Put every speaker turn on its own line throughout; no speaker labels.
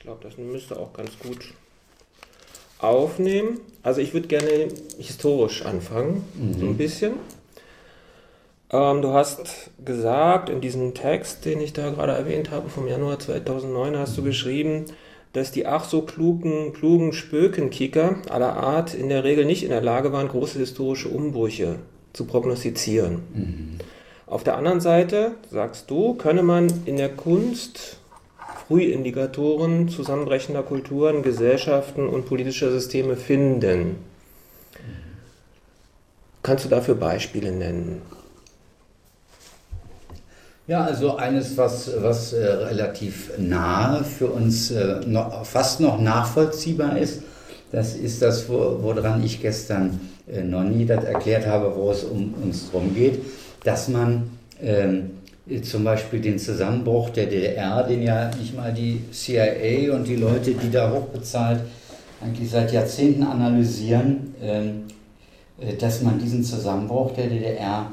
glaube, das müsste auch ganz gut aufnehmen. Also ich würde gerne historisch anfangen, so ein bisschen. Du hast gesagt, in diesem Text, den ich da gerade erwähnt habe, vom Januar 2009, hast du geschrieben, dass die ach so klugen Spökenkicker aller Art in der Regel nicht in der Lage waren, große historische Umbrüche zu prognostizieren. Auf der anderen Seite, sagst du, könne man in der Kunst Frühindikatoren zusammenbrechender Kulturen, Gesellschaften und politischer Systeme finden. Kannst du dafür Beispiele nennen?
Ja, also eines, was relativ nahe für uns fast noch nachvollziehbar ist, das ist das, woran ich gestern noch nie das erklärt habe, wo es uns darum geht, dass man zum Beispiel den Zusammenbruch der DDR, den ja nicht mal die CIA und die Leute, die da hochbezahlt, eigentlich seit Jahrzehnten analysieren, dass man diesen Zusammenbruch der DDR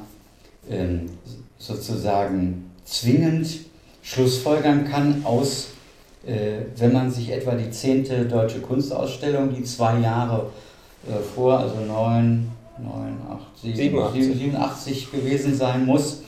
sozusagen zwingend schlussfolgern kann aus, wenn man sich etwa die 10. Deutsche Kunstausstellung, die 2 Jahre vor, also 87 gewesen sein muss,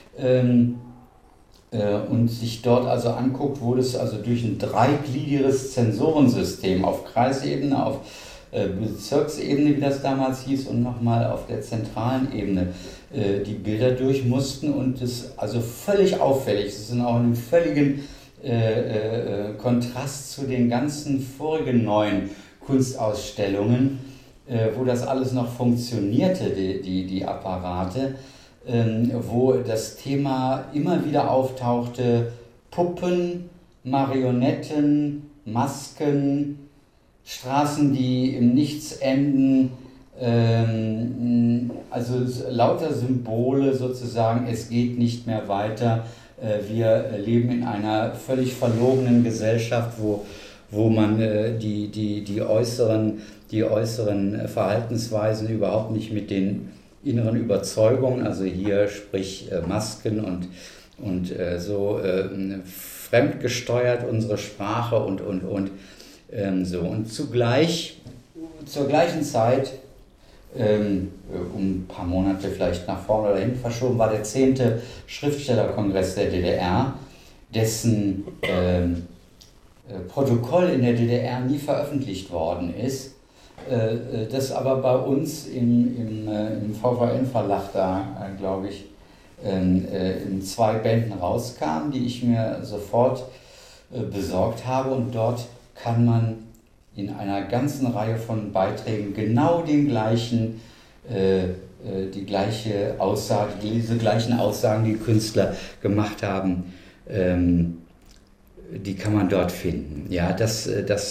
und sich dort also anguckt, wo das also durch ein dreigliedriges Zensorensystem auf Kreisebene, auf Bezirksebene, wie das damals hieß, und nochmal auf der zentralen Ebene die Bilder durch mussten, und das also völlig auffällig, das ist auch ein völligen Kontrast zu den ganzen vorigen neuen Kunstausstellungen, wo das alles noch funktionierte, die Apparate, wo das Thema immer wieder auftauchte: Puppen, Marionetten, Masken, Straßen, die im Nichts enden, also lauter Symbole sozusagen, es geht nicht mehr weiter, wir leben in einer völlig verlogenen Gesellschaft, wo man die äußeren Verhaltensweisen überhaupt nicht mit den inneren Überzeugungen, also hier sprich Masken und so fremdgesteuert unsere Sprache und so. Und zur gleichen Zeit, um ein paar Monate vielleicht nach vorne oder hinten verschoben, war der 10. Schriftstellerkongress der DDR, dessen Protokoll in der DDR nie veröffentlicht worden ist, das aber bei uns im VVN-Verlag da, glaube ich, in 2 Bänden rauskam, die ich mir sofort besorgt habe, und dort kann man in einer ganzen Reihe von Beiträgen genau die gleiche Aussage, diese gleichen Aussagen, die Künstler gemacht haben, die kann man dort finden. Ja, dass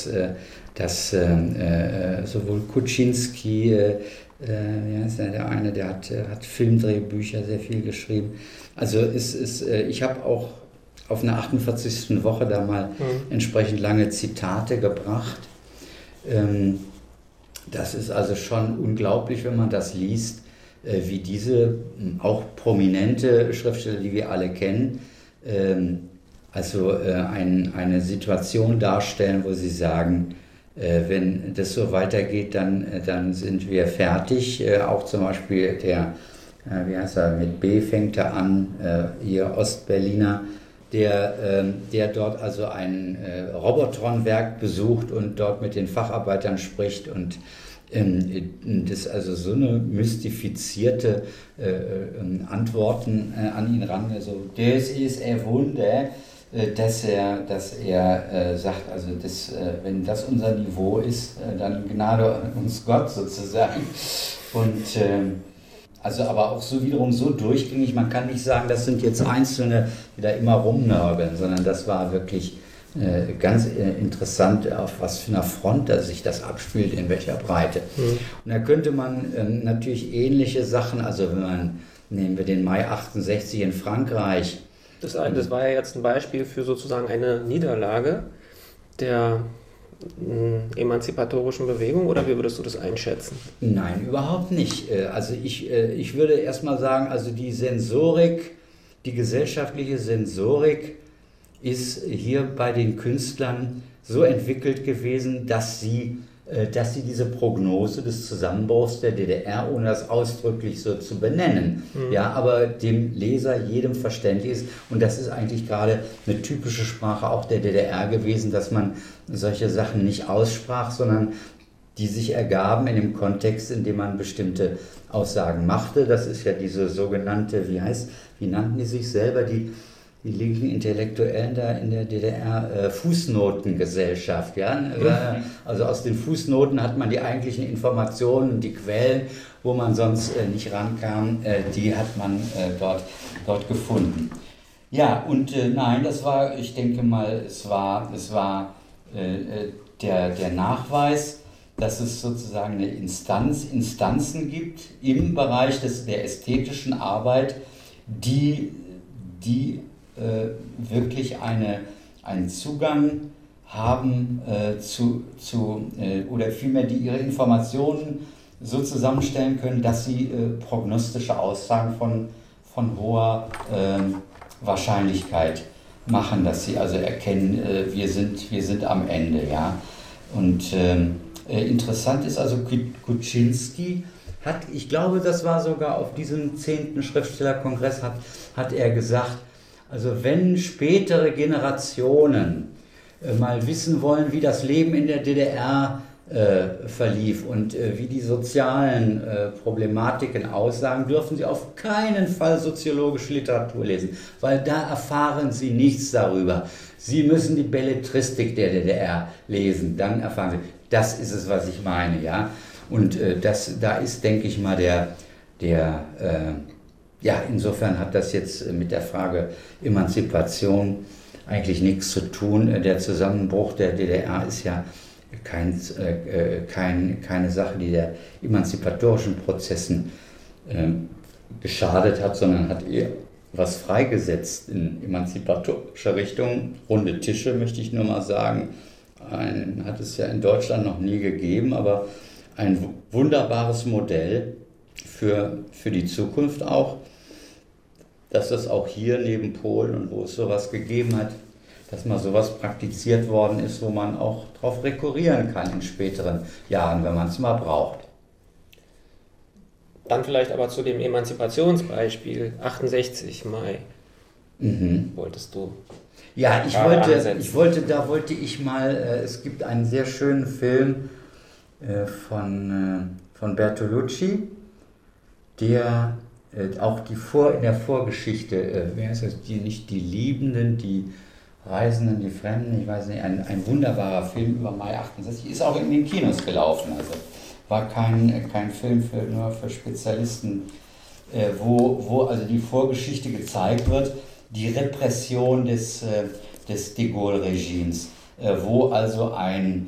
sowohl Kuczynski, ist ja der eine, der hat Filmdrehbücher sehr viel geschrieben. Also ich habe auch auf einer 48. Woche da mal entsprechend lange Zitate gebracht. Das ist also schon unglaublich, wenn man das liest, wie diese auch prominente Schriftsteller, die wir alle kennen, eine Situation darstellen, wo sie sagen, wenn das so weitergeht, dann sind wir fertig. Auch zum Beispiel wie heißt er, mit B fängt er an, hier Ostberliner, der dort also ein Robotron-Werk besucht und dort mit den Facharbeitern spricht, und das also so eine mystifizierte Antworten an ihn ran, also das ist ein Wunder, dass er sagt, also wenn das unser Niveau ist, dann gnade uns Gott sozusagen. Und also aber auch so wiederum so durchgängig, man kann nicht sagen, das sind jetzt Einzelne, die da immer rumnörgeln, sondern das war wirklich ganz interessant, auf was für einer Front sich das abspielt, in welcher Breite. Und da könnte man natürlich ähnliche Sachen, also nehmen wir den Mai 68 in Frankreich.
Das war ja jetzt ein Beispiel für sozusagen eine Niederlage der emanzipatorischen Bewegung, oder wie würdest du das einschätzen?
Nein, überhaupt nicht. Also ich würde erstmal sagen, also die gesellschaftliche Sensorik ist hier bei den Künstlern so entwickelt gewesen, dass sie diese Prognose des Zusammenbruchs der DDR, ohne das ausdrücklich so zu benennen, ja, aber dem Leser, jedem verständlich ist. Und das ist eigentlich gerade eine typische Sprache auch der DDR gewesen, dass man solche Sachen nicht aussprach, sondern die sich ergaben in dem Kontext, in dem man bestimmte Aussagen machte. Das ist ja diese sogenannte, wie nannten die sich selber, die linken Intellektuellen da in der DDR, Fußnotengesellschaft. Ja? Also aus den Fußnoten hat man die eigentlichen Informationen, die Quellen, wo man sonst nicht rankam, die hat man dort gefunden. Ja, und nein, das war, ich denke mal, es war der Nachweis, dass es sozusagen eine Instanzen gibt im Bereich der ästhetischen Arbeit, die wirklich einen Zugang haben oder vielmehr die ihre Informationen so zusammenstellen können, dass sie prognostische Aussagen von hoher Wahrscheinlichkeit machen, dass sie also erkennen, wir sind am Ende, ja. Und interessant ist also, Kuczynski hat, ich glaube, das war sogar auf diesem 10. Schriftstellerkongress, hat er gesagt, also wenn spätere Generationen mal wissen wollen, wie das Leben in der DDR verlief und wie die sozialen Problematiken aussagen, dürfen sie auf keinen Fall soziologische Literatur lesen, weil da erfahren sie nichts darüber. Sie müssen die Belletristik der DDR lesen, dann erfahren sie. Das ist es, was ich meine, ja. Und da ist, denke ich mal, ja, insofern hat das jetzt mit der Frage Emanzipation eigentlich nichts zu tun. Der Zusammenbruch der DDR ist ja keine Sache, die der emanzipatorischen Prozessen geschadet hat, sondern hat eher was freigesetzt in emanzipatorischer Richtung. Runde Tische, möchte ich nur mal sagen, hat es ja in Deutschland noch nie gegeben, aber ein wunderbares Modell für die Zukunft auch, dass das auch hier neben Polen und wo es sowas gegeben hat, dass mal sowas praktiziert worden ist, wo man auch darauf rekurrieren kann in späteren Jahren, wenn man es mal braucht.
Dann vielleicht aber zu dem Emanzipationsbeispiel, 68 Mai, wolltest du?
Ja, da wollte ich mal, es gibt einen sehr schönen Film von Bertolucci, der auch in der Vorgeschichte, wer ist das, nicht die Liebenden, die Reisenden, die Fremden, ich weiß nicht, ein wunderbarer Film über Mai 68, ist auch in den Kinos gelaufen, also war kein Film nur für Spezialisten, wo also die Vorgeschichte gezeigt wird, die Repression des de Gaulle-Regimes, wo also ein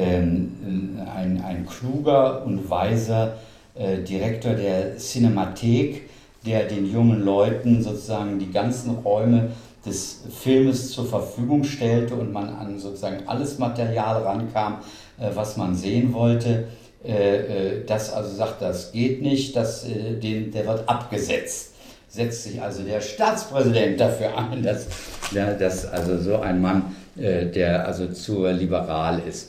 kluger und weiser Direktor der Cinemathek, der den jungen Leuten sozusagen die ganzen Räume des Filmes zur Verfügung stellte und man an sozusagen alles Material rankam, was man sehen wollte, das also sagt, das geht nicht, der wird abgesetzt. Setzt sich also der Staatspräsident dafür ein, dass also so ein Mann, der also zu liberal ist.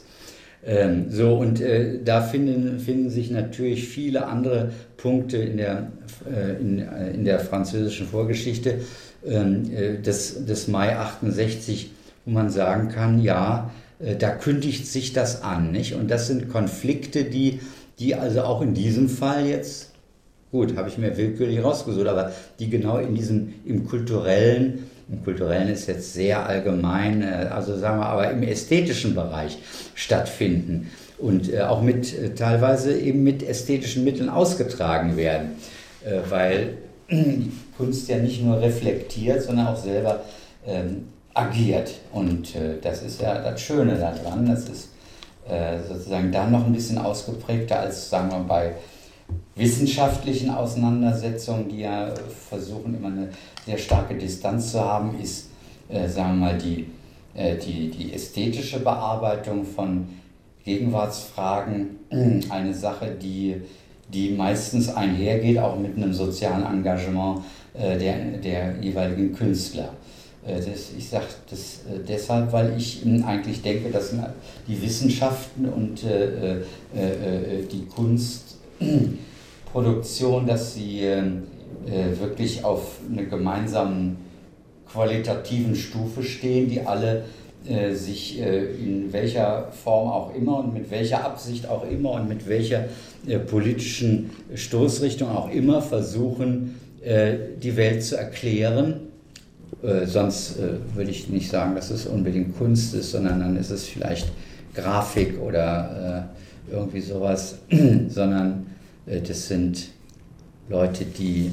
Da finden sich natürlich viele andere Punkte in der französischen Vorgeschichte des Mai 68, wo man sagen kann, ja, da kündigt sich das an, nicht? Und das sind Konflikte, die also auch in diesem Fall jetzt, gut, habe ich mir willkürlich rausgesucht, aber die genau im Kulturellen ist jetzt sehr allgemein, also sagen wir aber im ästhetischen Bereich stattfinden und auch teilweise eben mit ästhetischen Mitteln ausgetragen werden, weil die Kunst ja nicht nur reflektiert, sondern auch selber agiert. Und das ist ja das Schöne daran, das ist sozusagen dann noch ein bisschen ausgeprägter als, sagen wir, bei wissenschaftlichen Auseinandersetzungen, die ja versuchen, immer eine sehr starke Distanz zu haben, ist, sagen wir mal, die ästhetische Bearbeitung von Gegenwartsfragen eine Sache, die meistens einhergeht, auch mit einem sozialen Engagement der jeweiligen Künstler. Ich sage das deshalb, weil ich eigentlich denke, dass die Wissenschaften und die Kunstproduktion, dass sie wirklich auf einer gemeinsamen qualitativen Stufe stehen, die alle sich in welcher Form auch immer und mit welcher Absicht auch immer und mit welcher politischen Stoßrichtung auch immer versuchen, die Welt zu erklären. Sonst würde ich nicht sagen, dass es unbedingt Kunst ist, sondern dann ist es vielleicht Grafik oder irgendwie sowas, sondern das sind Leute, die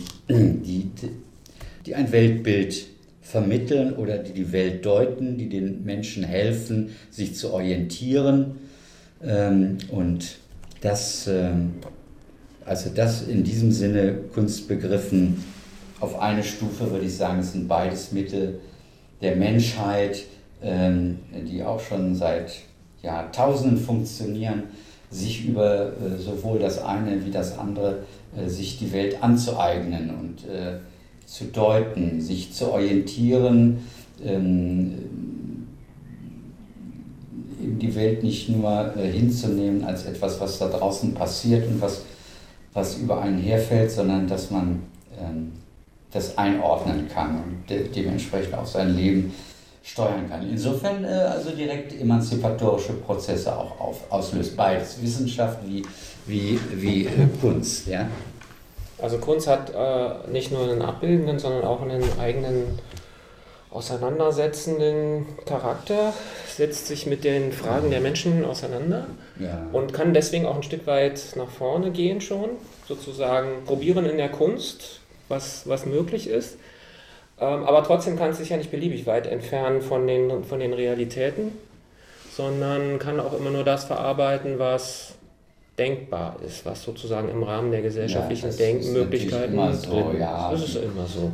ein Weltbild vermitteln oder die Welt deuten, die den Menschen helfen, sich zu orientieren. Und das in diesem Sinne Kunstbegriffen auf eine Stufe, würde ich sagen, es sind beides Mittel der Menschheit, die auch schon seit Jahrtausenden funktionieren, sich über sowohl das eine wie das andere, sich die Welt anzueignen und zu deuten, sich zu orientieren, die Welt nicht nur hinzunehmen als etwas, was da draußen passiert und was über einen herfällt, sondern dass man das einordnen kann und dementsprechend auch sein Leben steuern kann. Insofern also direkt emanzipatorische Prozesse auch auslöst, beides, Wissenschaft wie Kunst. Ja?
Also Kunst hat nicht nur einen abbildenden, sondern auch einen eigenen auseinandersetzenden Charakter, setzt sich mit den Fragen der Menschen auseinander und kann deswegen auch ein Stück weit nach vorne gehen schon, sozusagen probieren in der Kunst, was möglich ist. Aber trotzdem kann es sich ja nicht beliebig weit entfernen von den Realitäten, sondern kann auch immer nur das verarbeiten, was denkbar ist, was sozusagen im Rahmen der gesellschaftlichen Denkmöglichkeiten
ist. Das ist immer so.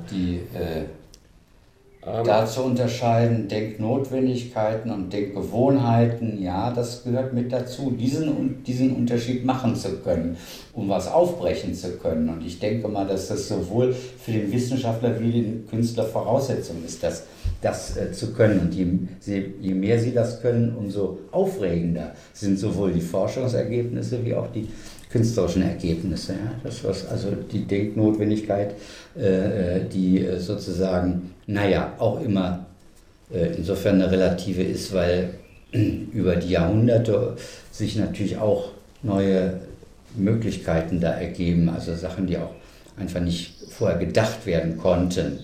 Da zu unterscheiden, Denknotwendigkeiten und Denkgewohnheiten, ja, das gehört mit dazu, diesen Unterschied machen zu können, um was aufbrechen zu können. Und ich denke mal, dass das sowohl für den Wissenschaftler wie den Künstler Voraussetzung ist, das zu können. Und je mehr sie das können, umso aufregender sind sowohl die Forschungsergebnisse wie auch die künstlerischen Ergebnisse. Ja? Also die Denknotwendigkeit, die sozusagen, auch immer insofern eine relative ist, weil über die Jahrhunderte sich natürlich auch neue Möglichkeiten da ergeben, also Sachen, die auch einfach nicht vorher gedacht werden konnten.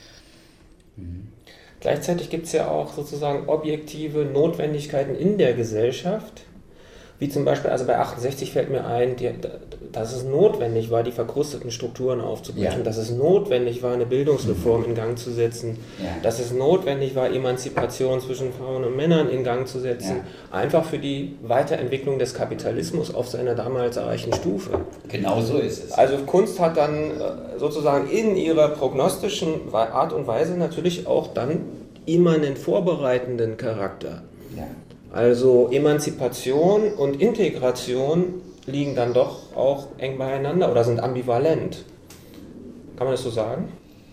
Gleichzeitig gibt es ja auch sozusagen objektive Notwendigkeiten in der Gesellschaft, wie zum Beispiel, also bei 68 fällt mir ein, dass es notwendig war, die verkrusteten Strukturen aufzubrechen, dass es notwendig war, eine Bildungsreform in Gang zu setzen, dass es notwendig war, Emanzipation zwischen Frauen und Männern in Gang zu setzen, einfach für die Weiterentwicklung des Kapitalismus auf seiner damals erreichten Stufe.
Genau so ist es.
Also Kunst hat dann sozusagen in ihrer prognostischen Art und Weise natürlich auch dann immanent vorbereitenden Charakter.
Ja.
Also Emanzipation und Integration liegen dann doch auch eng beieinander oder sind ambivalent. Kann man das so sagen?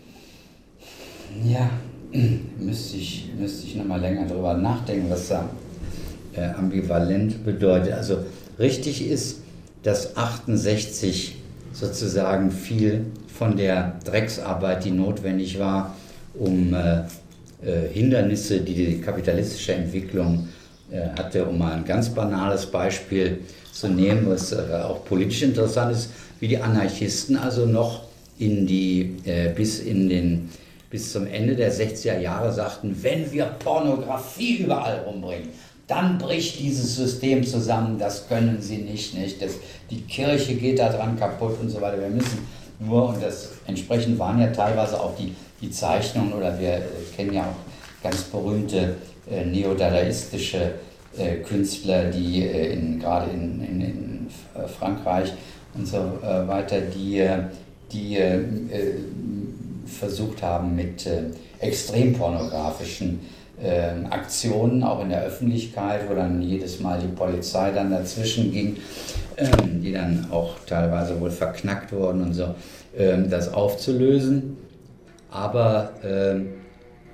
Ja, müsste ich nochmal länger drüber nachdenken, was da ambivalent bedeutet. Also richtig ist, dass 68 sozusagen viel von der Drecksarbeit, die notwendig war, um Hindernisse, die kapitalistische Entwicklung hatte, um mal ein ganz banales Beispiel zu nehmen, was auch politisch interessant ist, wie die Anarchisten also noch bis zum Ende der 60er Jahre sagten, wenn wir Pornografie überall rumbringen, dann bricht dieses System zusammen, das können sie nicht. Die Kirche geht daran kaputt und so weiter. Wir müssen nur, und das entsprechend waren ja teilweise auch die Zeichnungen, oder wir kennen ja auch ganz berühmte neodadaistische Künstler, die gerade in Frankreich und so weiter, die versucht haben mit extrem pornografischen Aktionen, auch in der Öffentlichkeit, wo dann jedes Mal die Polizei dann dazwischen ging, die dann auch teilweise wohl verknackt wurden und so, das aufzulösen. Aber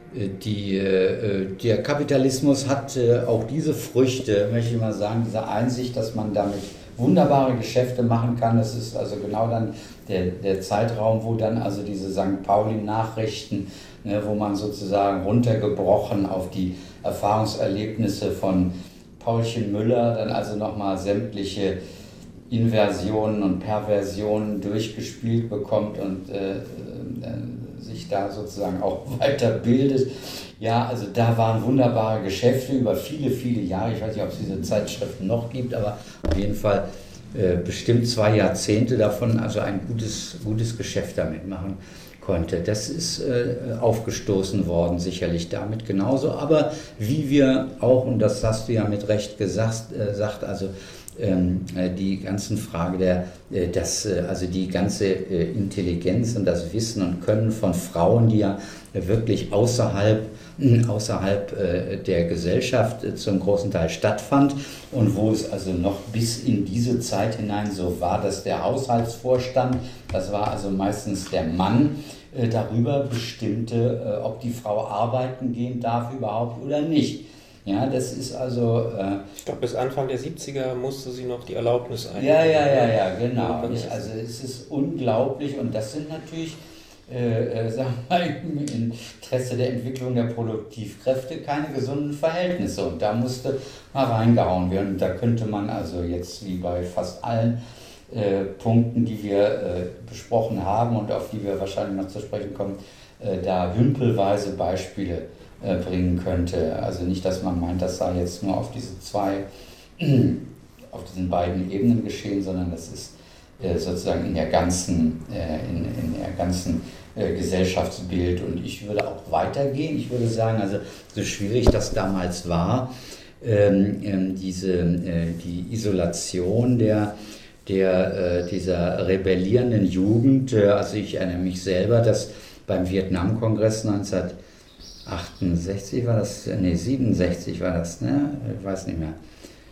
der Kapitalismus hat auch diese Früchte, möchte ich mal sagen, diese Einsicht, dass man damit wunderbare Geschäfte machen kann. Das ist also genau dann der Zeitraum, wo dann also diese St. Pauli-Nachrichten, ne, wo man sozusagen runtergebrochen auf die Erfahrungserlebnisse von Paulchen Müller dann also nochmal sämtliche Inversionen und Perversionen durchgespielt bekommt und sich da sozusagen auch weiterbildet. Ja, also da waren wunderbare Geschäfte über viele, viele Jahre. Ich weiß nicht, ob es diese Zeitschriften noch gibt, aber auf jeden Fall bestimmt 2 Jahrzehnte davon, also ein gutes Geschäft damit machen konnte. Das ist aufgestoßen worden, sicherlich damit genauso. Aber wie wir auch, und das hast du ja mit Recht gesagt, also die ganzen Frage also die ganze Intelligenz und das Wissen und Können von Frauen, die ja wirklich außerhalb der Gesellschaft zum großen Teil stattfand und wo es also noch bis in diese Zeit hinein so war, dass der Haushaltsvorstand, das war also meistens der Mann, darüber bestimmte, ob die Frau arbeiten gehen darf überhaupt oder nicht. Ja, das ist also...
ich glaube, bis Anfang der 70er musste sie noch die Erlaubnis einholen.
Ja, genau. Also es ist unglaublich und das sind natürlich, sagen wir mal, im Interesse der Entwicklung der Produktivkräfte keine gesunden Verhältnisse und da musste mal reingehauen werden. Und da könnte man also jetzt wie bei fast allen Punkten, die wir besprochen haben und auf die wir wahrscheinlich noch zu sprechen kommen, da hümpelweise Beispiele bringen könnte. Also nicht, dass man meint, das sei jetzt nur auf diesen beiden Ebenen geschehen, sondern das ist sozusagen in der ganzen Gesellschaftsbild. Und ich würde auch weitergehen. Ich würde sagen, also so schwierig das damals war, die Isolation dieser rebellierenden Jugend, also ich erinnere mich selber, dass beim Vietnamkongress 1968 war das, 67 war das, ne? Ich weiß nicht mehr,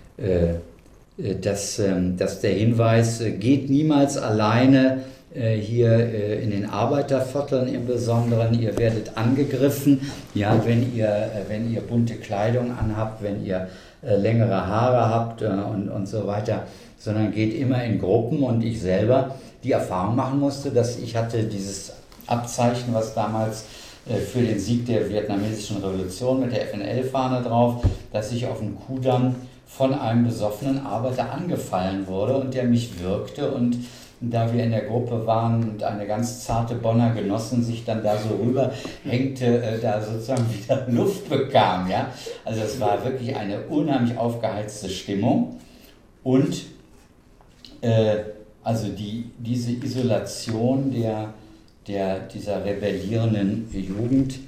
dass der Hinweis, geht niemals alleine hier in den Arbeitervierteln im Besonderen, ihr werdet angegriffen, ja, wenn ihr bunte Kleidung anhabt, wenn ihr längere Haare habt und so weiter, sondern geht immer in Gruppen und ich selber die Erfahrung machen musste, dass ich hatte dieses Abzeichen, was damals für den Sieg der vietnamesischen Revolution mit der FNL-Fahne drauf, dass ich auf dem Kudamm von einem besoffenen Arbeiter angefallen wurde und der mich würgte und da wir in der Gruppe waren und eine ganz zarte Bonner Genossin sich dann da so rüberhängte, da sozusagen wieder Luft bekam. Ja? Also es war wirklich eine unheimlich aufgeheizte Stimmung und also diese Isolation dieser rebellierenden Jugend,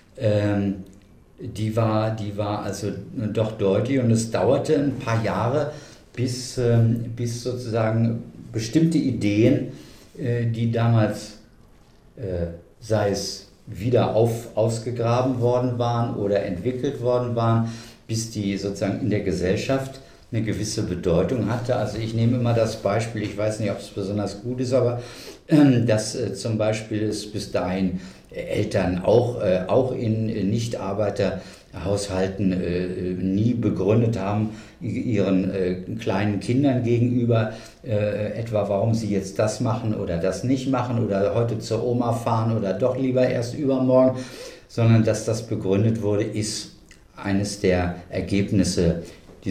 die war also doch deutlich und es dauerte ein paar Jahre, bis sozusagen bestimmte Ideen, die damals, sei es wieder ausgegraben worden waren oder entwickelt worden waren, bis die sozusagen in der Gesellschaft eine gewisse Bedeutung hatte. Also ich nehme immer das Beispiel, ich weiß nicht, ob es besonders gut ist, aber dass zum Beispiel es bis dahin Eltern auch in Nichtarbeiterhaushalten nie begründet haben, ihren kleinen Kindern gegenüber, etwa warum sie jetzt das machen oder das nicht machen oder heute zur Oma fahren oder doch lieber erst übermorgen, sondern dass das begründet wurde, ist eines der Ergebnisse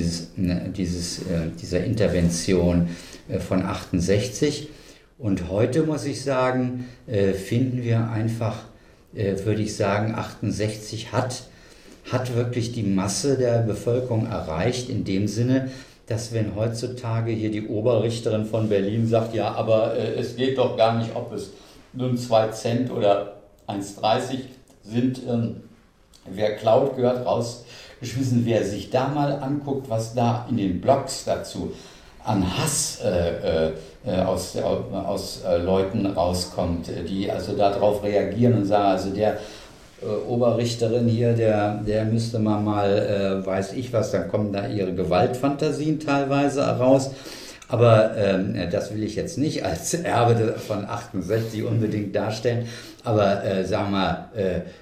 dieser Intervention von 68. Und heute muss ich sagen, finden wir einfach, würde ich sagen, 68 hat wirklich die Masse der Bevölkerung erreicht, in dem Sinne, dass wenn heutzutage hier die Oberrichterin von Berlin sagt, ja, aber es geht doch gar nicht, ob es nun 2 Cent oder 1,30 sind, wer klaut, gehört rausgeschmissen. Wer sich da mal anguckt, was da in den Blogs dazu an Hass aus Leuten rauskommt, die also darauf reagieren und sagen, also der Oberrichterin hier, der müsste man mal, weiß ich was, dann kommen da ihre Gewaltfantasien teilweise raus. Aber das will ich jetzt nicht als Erbe von 68 unbedingt darstellen. Aber sagen wir mal,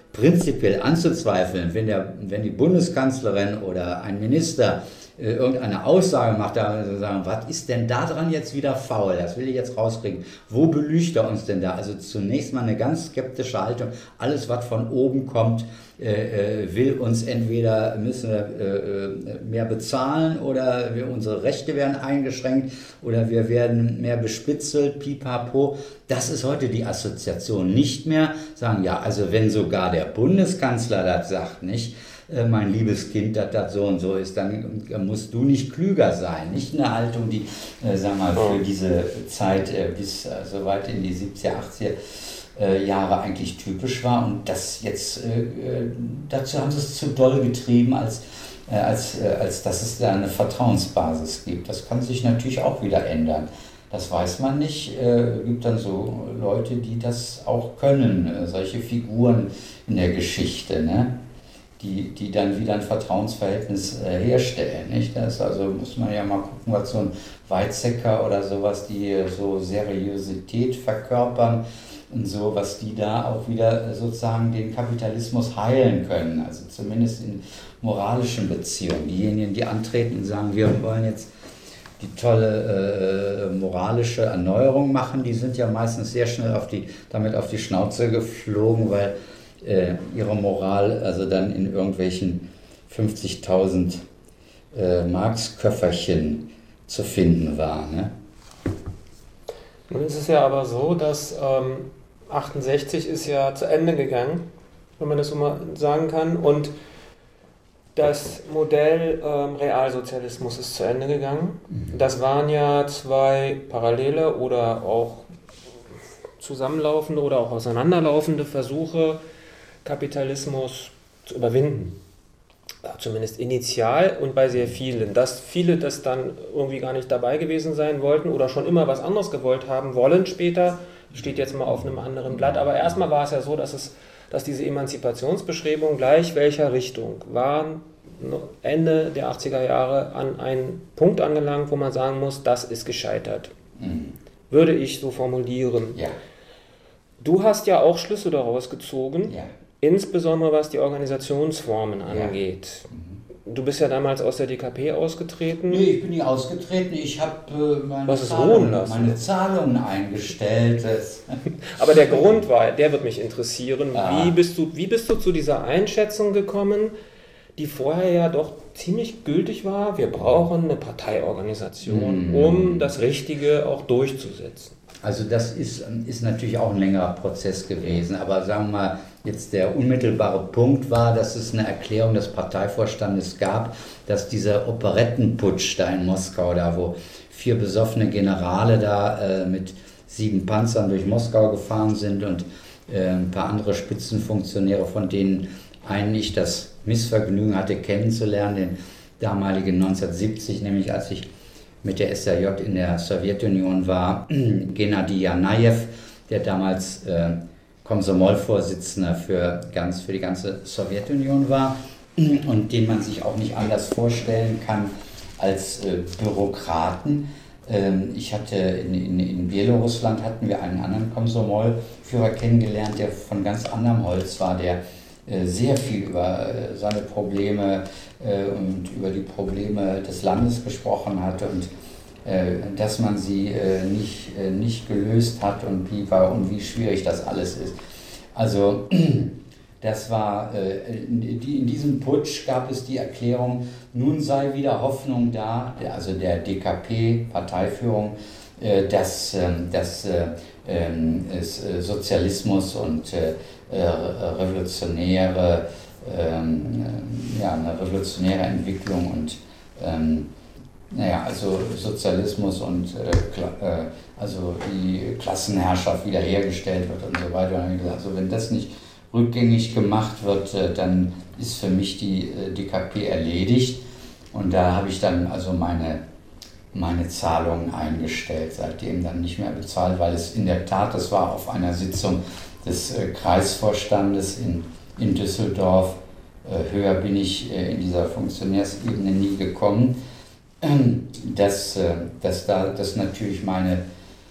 prinzipiell anzuzweifeln, wenn die Bundeskanzlerin oder ein Minister irgendeine Aussage macht, da sagen, was ist denn da dran jetzt wieder faul? Das will ich jetzt rauskriegen. Wo belügt er uns denn da? Also zunächst mal eine ganz skeptische Haltung. Alles, was von oben kommt, will uns entweder, müssen wir mehr bezahlen oder unsere Rechte werden eingeschränkt oder wir werden mehr bespitzelt, pipapo. Das ist heute die Assoziation. Nicht mehr sagen, ja, also wenn sogar der Bundeskanzler das sagt, nicht? Mein liebes Kind, dass das so und so ist, dann musst du nicht klüger sein. Nicht eine Haltung, die, sagen wir mal, für diese Zeit bis so weit in die 70er, 80er Jahre eigentlich typisch war. Und das jetzt, dazu haben sie es zu doll getrieben, als dass es da eine Vertrauensbasis gibt. Das kann sich natürlich auch wieder ändern. Das weiß man nicht. Es gibt dann so Leute, die das auch können, solche Figuren in der Geschichte, ne? Die dann wieder ein Vertrauensverhältnis herstellen. Nicht? Das also muss man ja mal gucken, was so ein Weizsäcker oder sowas, die so Seriosität verkörpern und so, was die da auch wieder sozusagen den Kapitalismus heilen können. Also zumindest in moralischen Beziehungen. Diejenigen, die antreten und sagen, wir wollen jetzt die tolle moralische Erneuerung machen, die sind ja meistens sehr schnell damit auf die Schnauze geflogen, weil ihre Moral also dann in irgendwelchen 50.000 Marksköfferchen zu finden war. Ne?
Nun ist es ja aber so, dass 68 ist ja zu Ende gegangen, wenn man das so mal sagen kann, und das Modell Realsozialismus ist zu Ende gegangen. Das waren ja zwei parallele oder auch zusammenlaufende oder auch auseinanderlaufende Versuche, Kapitalismus zu überwinden. Zumindest initial und bei sehr vielen. Dass viele das dann irgendwie gar nicht dabei gewesen sein wollten oder schon immer was anderes gewollt haben wollen später, steht jetzt mal auf einem anderen Blatt. Aber erstmal war es ja so, dass diese Emanzipationsbestrebungen gleich welcher Richtung waren Ende der 80er Jahre an einen Punkt angelangt, wo man sagen muss, das ist gescheitert. Würde ich so formulieren.
Ja.
Du hast ja auch Schlüsse daraus gezogen. Ja. Insbesondere was die Organisationsformen angeht. Ja. Du bist ja damals aus der DKP ausgetreten.
Nee, ich bin nicht ausgetreten. Ich habe meine Zahlungen eingestellt.
Aber der Grund war, der wird mich interessieren. Ja. Wie bist du zu dieser Einschätzung gekommen, die vorher ja doch ziemlich gültig war? Wir brauchen eine Parteiorganisation, um das Richtige auch durchzusetzen.
Also das ist natürlich auch ein längerer Prozess gewesen, aber sagen wir mal, jetzt der unmittelbare Punkt war, dass es eine Erklärung des Parteivorstandes gab, dass dieser Operettenputsch da in Moskau, da wo 4 besoffene Generale da mit 7 Panzern durch Moskau gefahren sind und ein paar andere Spitzenfunktionäre, von denen einen ich das Missvergnügen hatte kennenzulernen, den damaligen 1970, nämlich als ich mit der SRJ in der Sowjetunion war, Gennady Janajew, der damals Komsomol-Vorsitzender für die ganze Sowjetunion war und den man sich auch nicht anders vorstellen kann als Bürokraten. Ich hatte in Belarusland hatten wir einen anderen Komsomol-Führer kennengelernt, der von ganz anderem Holz war, der sehr viel über seine Probleme und über die Probleme des Landes gesprochen hat und dass man sie nicht gelöst hat und wie schwierig das alles ist. Also das war, in diesem Putsch gab es die Erklärung, nun sei wieder Hoffnung da, also der DKP-Parteiführung, dass Sozialismus und eine revolutionäre Entwicklung und also Sozialismus und also die Klassenherrschaft wiederhergestellt wird und so weiter. Also wenn das nicht rückgängig gemacht wird, dann ist für mich die DKP erledigt und da habe ich dann also meine Zahlungen eingestellt, seitdem dann nicht mehr bezahlt, weil es in der Tat, das war auf einer Sitzung des Kreisvorstandes in Düsseldorf, höher bin ich in dieser Funktionärsebene nie gekommen, dass natürlich meine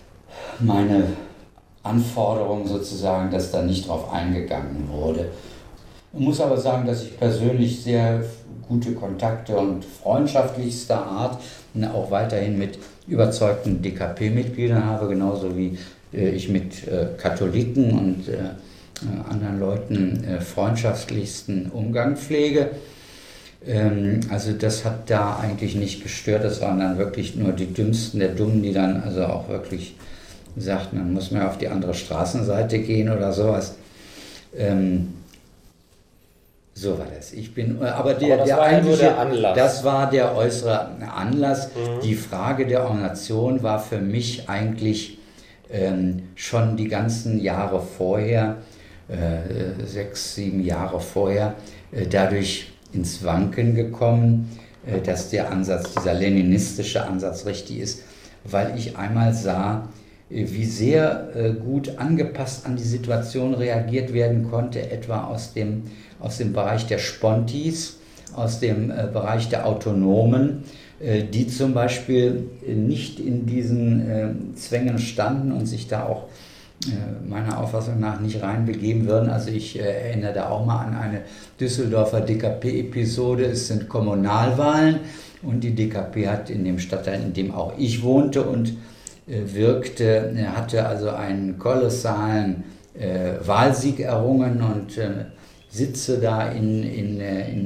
Anforderungen sozusagen, dass da nicht drauf eingegangen wurde Ich muss aber sagen, dass ich persönlich sehr gute Kontakte und freundschaftlichster Art auch weiterhin mit überzeugten DKP-Mitgliedern habe, genauso wie ich mit Katholiken und anderen Leuten freundschaftlichsten Umgang pflege. Also das hat da eigentlich nicht gestört, das waren dann wirklich nur die Dümmsten der Dummen, die dann also auch wirklich sagten, dann muss man auf die andere Straßenseite gehen oder sowas. So war das. Aber
das war ja nur der Anlass.
Das war der äußere Anlass. Die Frage der Ordination war für mich eigentlich schon die ganzen Jahre vorher, 6, 7 Jahre vorher, dadurch ins Wanken gekommen, dass der Ansatz, dieser leninistische Ansatz richtig ist, weil ich einmal sah, wie sehr gut angepasst an die Situation reagiert werden konnte, etwa aus dem Bereich der Spontis, aus dem Bereich der Autonomen, die zum Beispiel nicht in diesen Zwängen standen und sich da auch meiner Auffassung nach nicht reinbegeben würden. Also ich erinnere da auch mal an eine Düsseldorfer DKP-Episode. Es sind Kommunalwahlen und die DKP hat in dem Stadtteil, in dem auch ich wohnte und wirkte, hatte also einen kolossalen Wahlsieg errungen und sitze da in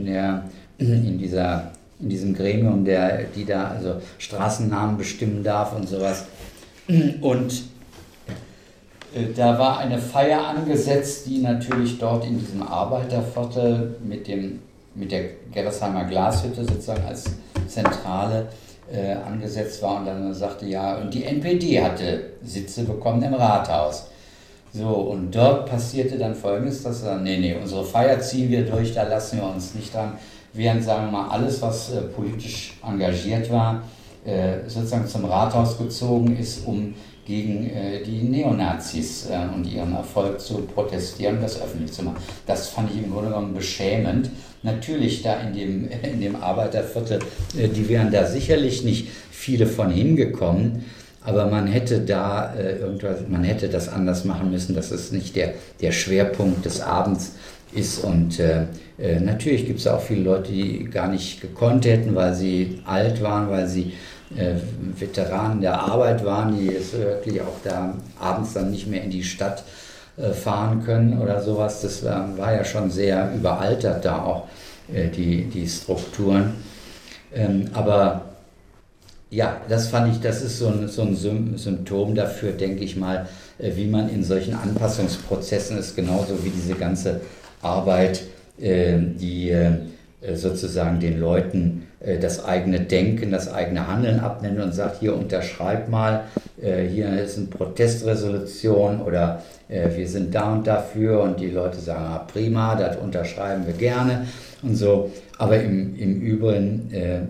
diesem Gremium, die da also Straßennamen bestimmen darf und sowas. Und da war eine Feier angesetzt, die natürlich dort in diesem Arbeiterviertel mit der Gerresheimer Glashütte sozusagen als Zentrale angesetzt war. Und dann sagte ja, und die NPD hatte Sitze bekommen im Rathaus. So, und dort passierte dann Folgendes, dass er, nee, unsere Feier ziehen wir durch, da lassen wir uns nicht dran. Während, sagen wir mal, alles, was politisch engagiert war, sozusagen zum Rathaus gezogen ist, um gegen die Neonazis und ihren Erfolg zu protestieren und das öffentlich zu machen. Das fand ich im Grunde genommen beschämend. Natürlich da in dem Arbeiterviertel, die wären da sicherlich nicht viele von hingekommen, aber man hätte man hätte das anders machen müssen, dass es nicht der Schwerpunkt des Abends ist. Und natürlich gibt es auch viele Leute, die gar nicht gekonnt hätten, weil sie alt waren, weil sie Veteranen der Arbeit waren, die jetzt wirklich auch da abends dann nicht mehr in die Stadt fahren können oder sowas. Das war ja schon sehr überaltert da auch, die Strukturen. Aber ja, das fand ich, das ist so ein Symptom dafür, denke ich mal, wie man in solchen Anpassungsprozessen ist, genauso wie diese ganze Arbeit, die sozusagen den Leuten das eigene Denken, das eigene Handeln abnimmt und sagt, hier unterschreib mal, hier ist eine Protestresolution oder wir sind da und dafür und die Leute sagen, ah, prima, das unterschreiben wir gerne und so, aber im Übrigen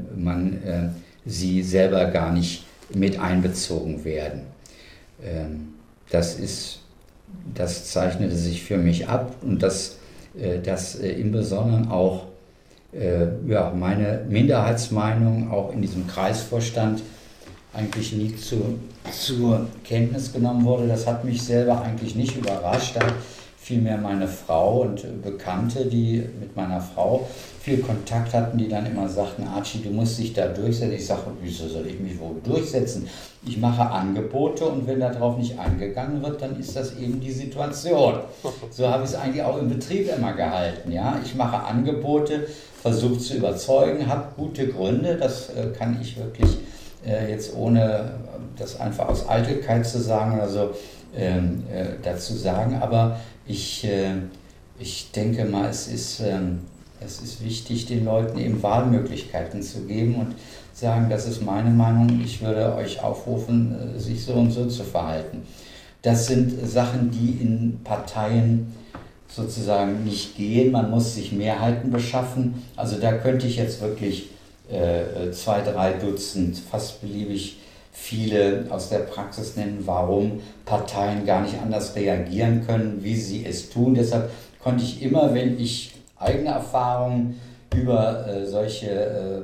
sie selber gar nicht mit einbezogen werden. Das zeichnete sich für mich ab und das im Besonderen auch meine Minderheitsmeinung auch in diesem Kreisvorstand eigentlich nie zur Kenntnis genommen wurde. Das hat mich selber eigentlich nicht überrascht. Da vielmehr meine Frau und Bekannte, die mit meiner Frau viel Kontakt hatten, die dann immer sagten, Archie, du musst dich da durchsetzen. Ich sage, wieso soll ich mich wohl durchsetzen? Ich mache Angebote und wenn darauf nicht eingegangen wird, dann ist das eben die Situation. So habe ich es eigentlich auch im Betrieb immer gehalten. Ja? Ich mache Angebote, versuche zu überzeugen, habe gute Gründe, das kann ich wirklich jetzt ohne das einfach aus Eitelkeit zu sagen oder so dazu sagen, aber ich denke mal, es ist wichtig, den Leuten eben Wahlmöglichkeiten zu geben und sagen, das ist meine Meinung, ich würde euch aufrufen, sich so und so zu verhalten. Das sind Sachen, die in Parteien sozusagen nicht gehen, man muss sich Mehrheiten beschaffen. Also da könnte ich jetzt wirklich 2, 3 Dutzend, fast beliebig viele aus der Praxis nennen, warum Parteien gar nicht anders reagieren können, wie sie es tun. Deshalb konnte ich immer, wenn ich eigene Erfahrungen über solche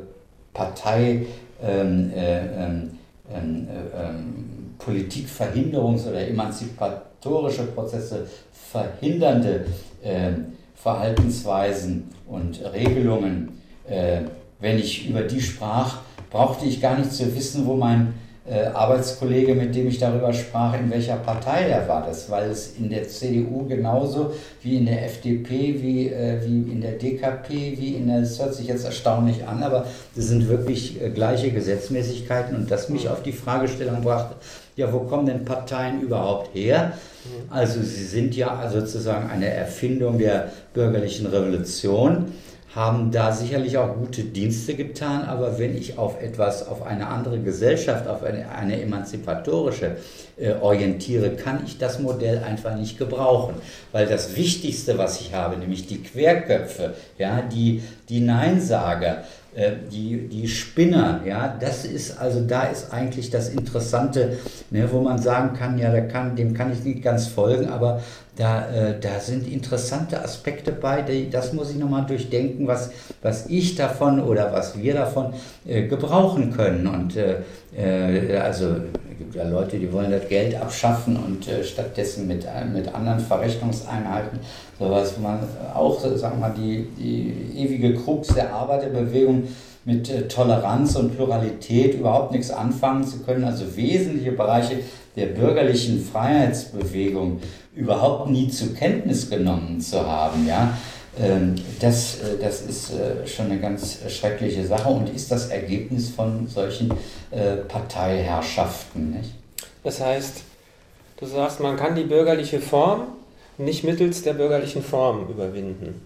Politikverhinderungs- oder emanzipatorische Prozesse verhindernde Verhaltensweisen und Regelungen, wenn ich über die sprach, brauchte ich gar nicht zu wissen, wo mein Arbeitskollege, mit dem ich darüber sprach, in welcher Partei er war. Das, weil es in der CDU genauso wie in der FDP, wie in der DKP, das hört sich jetzt erstaunlich an, aber das sind wirklich gleiche Gesetzmäßigkeiten und das mich auf die Fragestellung brachte, ja, wo kommen denn Parteien überhaupt her? Also sie sind ja sozusagen eine Erfindung der bürgerlichen Revolution, haben da sicherlich auch gute Dienste getan, aber wenn ich auf eine andere Gesellschaft, auf eine emanzipatorische orientiere, kann ich das Modell einfach nicht gebrauchen, weil das Wichtigste, was ich habe, nämlich die Querköpfe, ja, die Neinsager, die Spinner, ja, da ist eigentlich das Interessante, ne, wo man sagen kann, ja, dem kann ich nicht ganz folgen, aber da sind interessante Aspekte bei, das muss ich nochmal durchdenken, was ich davon oder was wir davon gebrauchen können. Und also es gibt ja Leute, die wollen das Geld abschaffen und stattdessen mit anderen Verrechnungseinheiten, sowas, wo man auch, sagen wir mal, die ewige Krux der Arbeiterbewegung mit Toleranz und Pluralität überhaupt nichts anfangen zu können, also wesentliche Bereiche der bürgerlichen Freiheitsbewegung überhaupt nie zur Kenntnis genommen zu haben, ja, das ist schon eine ganz schreckliche Sache und ist das Ergebnis von solchen Parteiherrschaften, nicht?
Das heißt, du sagst, man kann die bürgerliche Form nicht mittels der bürgerlichen Form überwinden.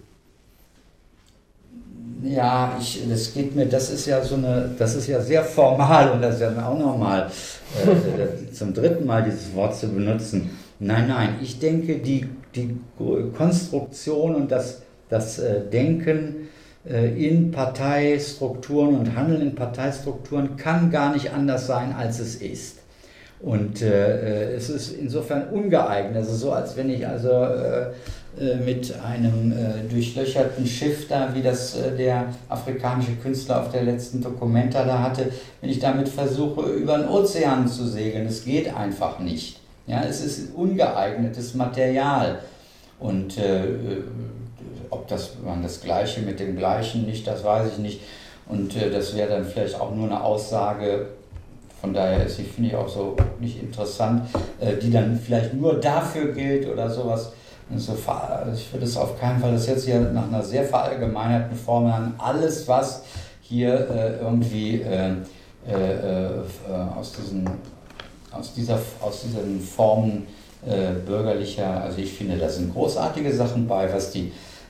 Ja, das ist ja sehr formal und das ist ja auch nochmal zum dritten Mal dieses Wort zu benutzen. Nein, ich denke, die Konstruktion und das Denken in Parteistrukturen und Handeln in Parteistrukturen kann gar nicht anders sein, als es ist. Und es ist insofern ungeeignet. Also so, als wenn ich mit einem durchlöcherten Schiff da, wie das der afrikanische Künstler auf der letzten Documenta da hatte, wenn ich damit versuche, über den Ozean zu segeln. Es geht einfach nicht. Ja, es ist ungeeignetes Material. Und ob man das Gleiche mit dem Gleichen nicht, das weiß ich nicht. Und das wäre dann vielleicht auch nur eine Aussage, von daher finde ich auch so nicht interessant, die dann vielleicht nur dafür gilt oder sowas. Also ich würde es auf keinen Fall, das jetzt hier nach einer sehr verallgemeinerten Formel an, alles, was hier irgendwie aus diesen Formen bürgerlicher, also ich finde, da sind großartige Sachen bei, was die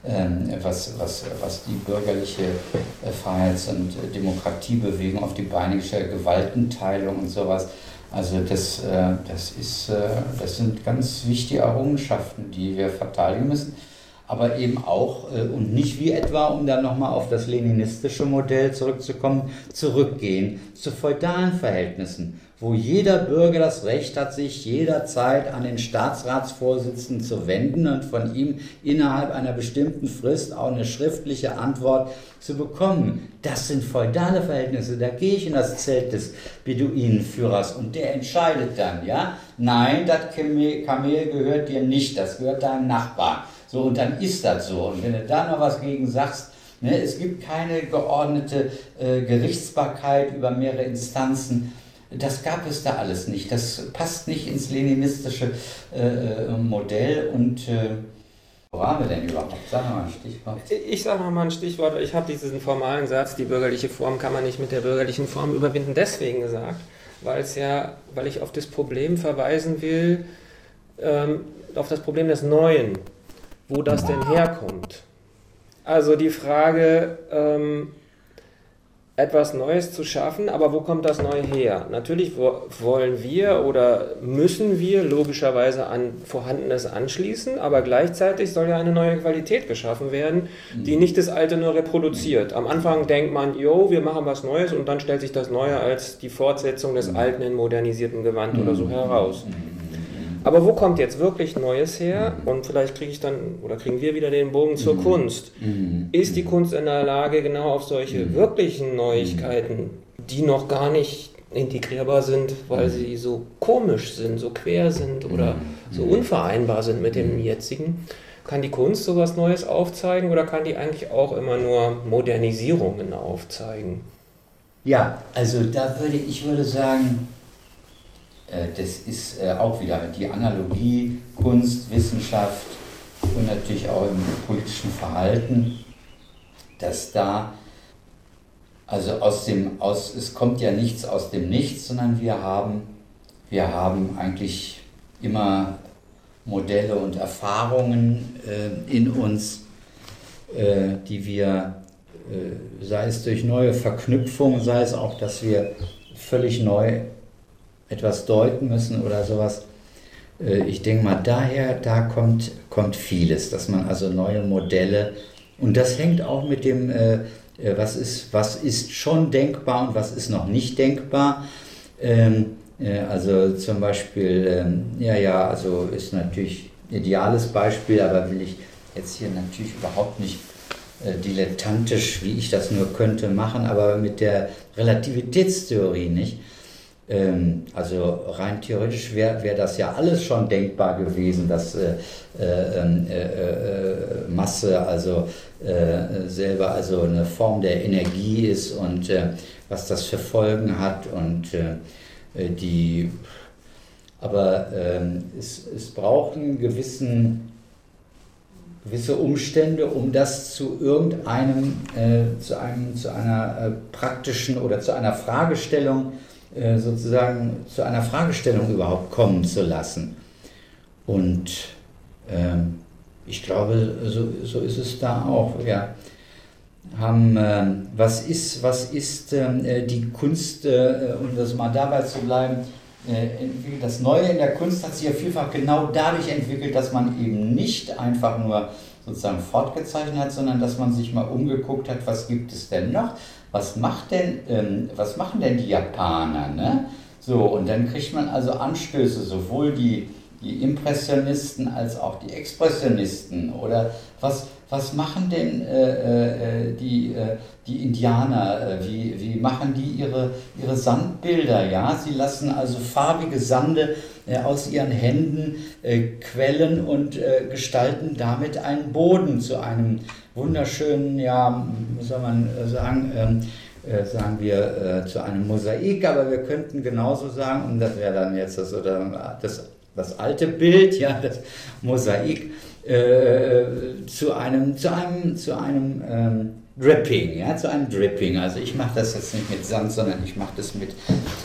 bürgerliche Freiheits- und Demokratiebewegung auf die Beine gestellt, Gewaltenteilung und sowas. Also das sind ganz wichtige Errungenschaften, die wir verteidigen müssen, aber eben auch, und nicht wie etwa, um dann nochmal auf das leninistische Modell zurückzukommen, zurückgehen zu feudalen Verhältnissen, wo jeder Bürger das Recht hat, sich jederzeit an den Staatsratsvorsitzenden zu wenden und von ihm innerhalb einer bestimmten Frist auch eine schriftliche Antwort zu bekommen. Das sind feudale Verhältnisse, da gehe ich in das Zelt des Beduinenführers und der entscheidet dann, ja, nein, das Kamel gehört dir nicht, das gehört deinem Nachbarn. So, und dann ist das so. Und wenn du da noch was gegen sagst, ne, es gibt keine geordnete Gerichtsbarkeit über mehrere Instanzen, das gab es da alles nicht. Das passt nicht ins leninistische Modell. Und wo waren wir denn überhaupt? Sag mal ein Stichwort.
Ich sage mal ein Stichwort. Ich habe diesen formalen Satz, die bürgerliche Form kann man nicht mit der bürgerlichen Form überwinden, deswegen gesagt, weil ich auf das Problem verweisen will, auf das Problem des Neuen, wo das denn herkommt. Also die Frage, etwas Neues zu schaffen, aber wo kommt das Neue her? Natürlich wollen wir oder müssen wir logischerweise an Vorhandenes anschließen, aber gleichzeitig soll ja eine neue Qualität geschaffen werden, die nicht das Alte nur reproduziert. Am Anfang denkt man, wir machen was Neues und dann stellt sich das Neue als die Fortsetzung des Alten in modernisiertem Gewand oder so heraus. Aber wo kommt jetzt wirklich Neues her? Und vielleicht kriegen wir wieder den Bogen zur Kunst. Ist die Kunst in der Lage, genau auf solche wirklichen Neuigkeiten, die noch gar nicht integrierbar sind, weil sie so komisch sind, so quer sind oder so unvereinbar sind mit dem jetzigen, Kann die Kunst sowas Neues aufzeigen oder kann die eigentlich auch immer nur Modernisierungen aufzeigen?
Ja, also ich würde sagen, das ist auch wieder die Analogie, Kunst, Wissenschaft und natürlich auch im politischen Verhalten, dass da, also es kommt ja nichts aus dem Nichts, sondern wir haben eigentlich immer Modelle und Erfahrungen in uns, die wir, sei es durch neue Verknüpfungen, sei es auch, dass wir völlig neu etwas deuten müssen oder sowas. Ich denke mal, da kommt vieles, dass man also neue Modelle, und das hängt auch mit dem, was ist schon denkbar und was ist noch nicht denkbar. Also zum Beispiel, also ist natürlich ein ideales Beispiel, aber will ich jetzt hier natürlich überhaupt nicht dilettantisch, wie ich das nur könnte, machen, aber mit der Relativitätstheorie nicht. Also rein theoretisch wäre das ja alles schon denkbar gewesen, dass Masse also selber also eine Form der Energie ist und was das für Folgen hat und es braucht einen gewisse Umstände, um das zu irgendeinem, zu einer praktischen oder zu einer Fragestellung, sozusagen zu einer Fragestellung überhaupt kommen zu lassen. Und ich glaube, so ist es da auch. Wir haben, was ist die Kunst, um das mal dabei zu bleiben, das Neue in der Kunst hat sich ja vielfach genau dadurch entwickelt, dass man eben nicht einfach nur sozusagen fortgezeichnet hat, sondern dass man sich mal umgeguckt hat, was gibt es denn noch? Was machen denn die Japaner? Ne? So, und dann kriegt man also Anstöße, sowohl die Impressionisten als auch die Expressionisten. Oder was machen denn die Indianer? Wie machen die ihre Sandbilder? Ja? Sie lassen also farbige Sande aus ihren Händen quellen und gestalten damit einen Boden zu einem wunderschönen, ja, wie soll man sagen, sagen wir zu einem Mosaik, aber wir könnten genauso sagen, und das wäre dann jetzt das alte Bild, ja, das Mosaik, zu einem Dripping, ja, zu einem Dripping. Also ich mache das jetzt nicht mit Sand, sondern ich mache das mit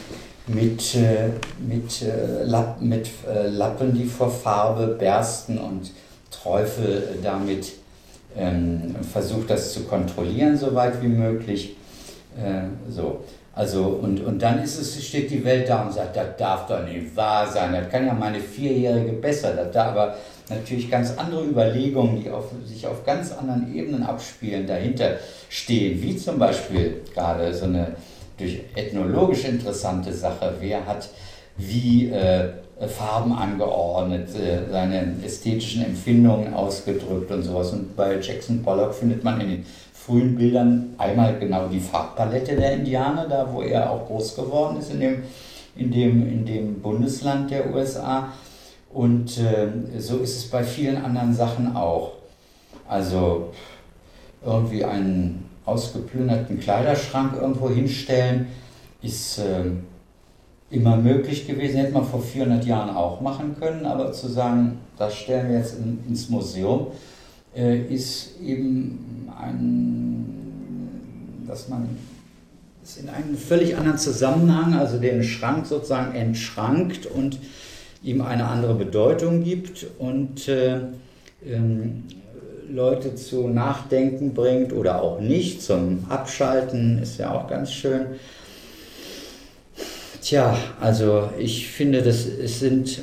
Lappen, die vor Farbe bersten und träufel damit, versuche das zu kontrollieren, so weit wie möglich. So. Also, und dann steht die Welt da und sagt, das darf doch nicht wahr sein, das kann ja meine Vierjährige besser, das da aber natürlich ganz andere Überlegungen, die sich auf ganz anderen Ebenen abspielen, dahinter stehen, wie zum Beispiel gerade so eine durch ethnologisch interessante Sache, wer hat wie Farben angeordnet, seine ästhetischen Empfindungen ausgedrückt und sowas. Und bei Jackson Pollock findet man in den frühen Bildern einmal genau die Farbpalette der Indianer, da wo er auch groß geworden ist, in dem Bundesland der USA. Und so ist es bei vielen anderen Sachen auch. Also irgendwie einen ausgeplünderten Kleiderschrank irgendwo hinstellen, ist immer möglich gewesen, hätte man vor 400 Jahren auch machen können, aber zu sagen, das stellen wir jetzt ins Museum, ist eben dass man es in einen völlig anderen Zusammenhang, also den Schrank sozusagen entschrankt und ihm eine andere Bedeutung gibt und Leute zu Nachdenken bringt oder auch nicht, zum Abschalten, ist ja auch ganz schön. Tja, also ich finde, es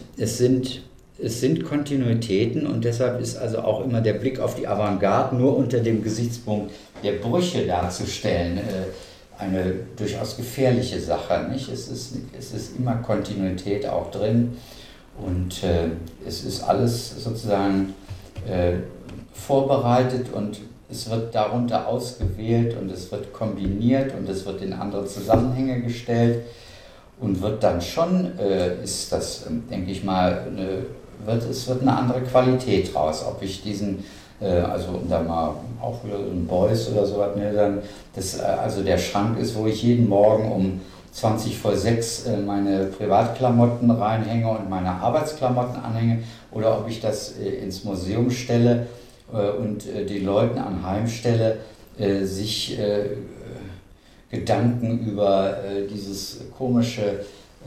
sind Kontinuitäten und deshalb ist also auch immer der Blick auf die Avantgarde nur unter dem Gesichtspunkt der Brüche darzustellen eine durchaus gefährliche Sache. Nicht? Es ist immer Kontinuität auch drin und es ist alles sozusagen vorbereitet und es wird darunter ausgewählt und es wird kombiniert und es wird in andere Zusammenhänge gestellt und wird dann schon, ist das, denke ich mal, eine wird eine andere Qualität raus. Ob ich diesen, also um da mal auch wieder so ein Beuys oder so was, ne, dann also der Schrank ist, wo ich jeden Morgen um 20 vor 6 meine Privatklamotten reinhänge und meine Arbeitsklamotten anhänge, oder ob ich das ins Museum stelle und den Leuten anheimstelle, sich Gedanken über dieses komische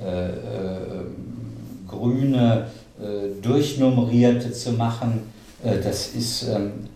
grüne durchnummerierte zu machen, das ist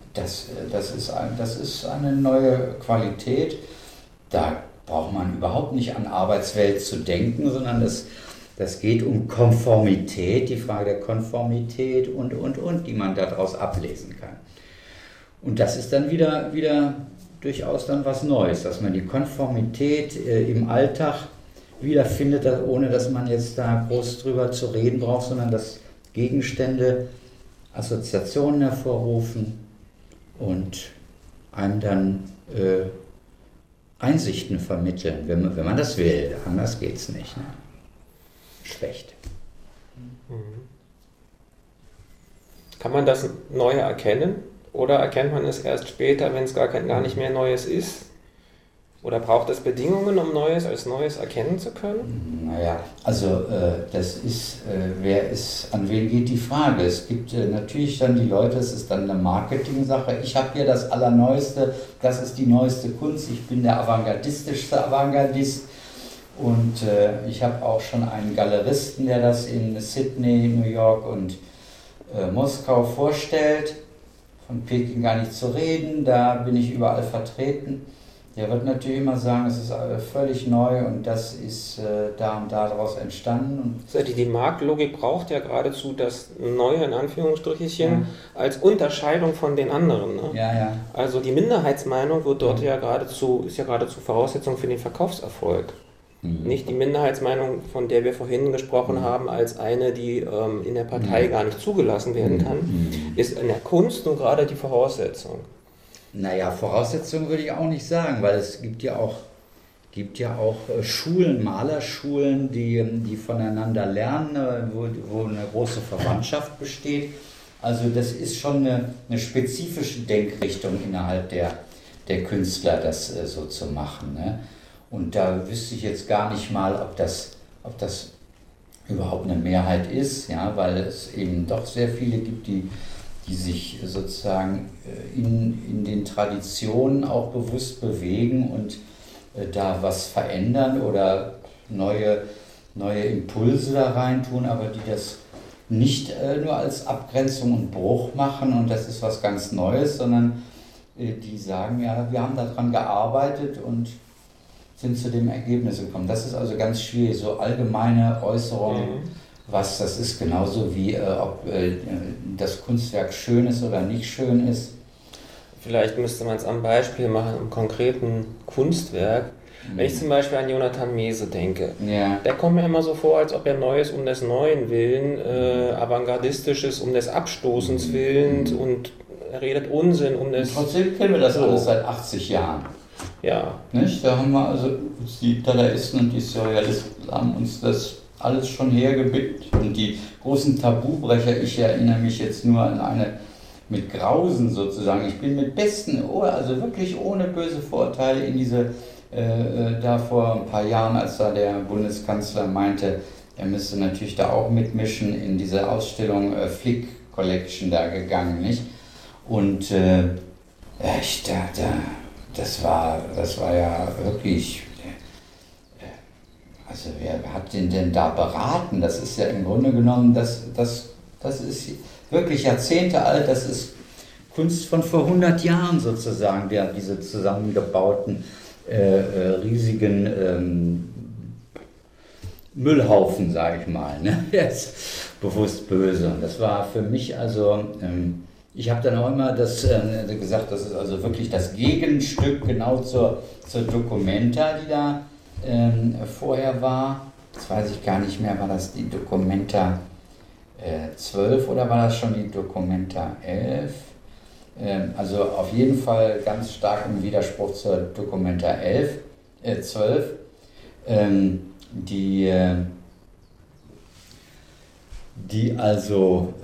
eine neue Qualität. Da braucht man überhaupt nicht an Arbeitswelt zu denken, sondern das geht um Konformität, die Frage der Konformität und, die man daraus ablesen kann. Und das ist dann wieder durchaus dann was Neues, dass man die Konformität im Alltag wiederfindet, ohne dass man jetzt da groß drüber zu reden braucht, sondern dass Gegenstände Assoziationen hervorrufen und einem dann Einsichten vermitteln, wenn man das will. Anders geht es nicht. Ne? Schlecht.
Kann man das Neue erkennen? Oder erkennt man es erst später, wenn es gar nicht mehr Neues ist? Oder braucht es Bedingungen, um Neues als Neues erkennen zu können?
Naja, also das ist, an wen geht die Frage? Es gibt natürlich dann die Leute, es ist dann eine Marketing-Sache. Ich habe hier das Allerneueste, das ist die neueste Kunst, ich bin der avantgardistischste Avantgardist. Und ich habe auch schon einen Galeristen, der das in Sydney, New York und Moskau vorstellt. Von Peking gar nicht zu reden, da bin ich überall vertreten. Der wird natürlich immer sagen, es ist völlig neu und das ist da und daraus entstanden.
Die Marktlogik braucht ja geradezu das Neue, in Anführungsstrichen, als Unterscheidung von den anderen. Ne?
Ja.
Also die Minderheitsmeinung wird dort ist ja geradezu Voraussetzung für den Verkaufserfolg. Nicht die Minderheitsmeinung, von der wir vorhin gesprochen haben, als eine, die in der Partei gar nicht zugelassen werden kann, ist in der Kunst nun gerade die Voraussetzung.
Naja, Voraussetzung würde ich auch nicht sagen, weil es gibt ja auch Schulen, Malerschulen, die voneinander lernen, wo eine große Verwandtschaft besteht. Also das ist schon eine spezifische Denkrichtung innerhalb der Künstler, das so zu machen. Ne? Und da wüsste ich jetzt gar nicht mal, ob das überhaupt eine Mehrheit ist, ja, weil es eben doch sehr viele gibt, die sich sozusagen in den Traditionen auch bewusst bewegen und da was verändern oder neue Impulse da reintun, aber die das nicht nur als Abgrenzung und Bruch machen und das ist was ganz Neues, sondern die sagen, ja, wir haben daran gearbeitet und sind zu dem Ergebnis gekommen. Das ist also ganz schwierig, so allgemeine Äußerungen. Was das ist, genauso wie ob das Kunstwerk schön ist oder nicht schön ist.
Vielleicht müsste man es am Beispiel machen, im konkreten Kunstwerk. Wenn ich zum Beispiel an Jonathan Mese denke, der kommt mir immer so vor, als ob er Neues um des Neuen willen, Avantgardistisches um des Abstoßens willen und er redet Unsinn um des...
Trotzdem kennen wir das alles seit 80 Jahren.
Ja.
Nicht? Da haben wir also die Dadaisten und die Surrealisten haben uns das alles schon hergebickt und die großen Tabubrecher, ich erinnere mich jetzt nur an eine mit Grausen sozusagen, ich bin mit besten, also wirklich ohne böse Vorurteile in diese, da vor ein paar Jahren, als da der Bundeskanzler meinte, er müsste natürlich da auch mitmischen, in diese Ausstellung Flick Collection da gegangen, nicht? Und das war ja wirklich... Also wer hat den denn da beraten? Das ist ja im Grunde genommen, das ist wirklich Jahrzehnte alt, das ist Kunst von vor 100 Jahren sozusagen, diese zusammengebauten riesigen Müllhaufen, sage ich mal. Ne? Der ist bewusst böse. Und das war für mich also, ich habe dann auch immer gesagt, das ist also wirklich das Gegenstück genau zur Documenta, die da vorher war. Jetzt weiß ich gar nicht mehr, war das die Documenta 12 oder war das schon die Documenta 11? Also auf jeden Fall ganz stark im Widerspruch zur Documenta 12. die also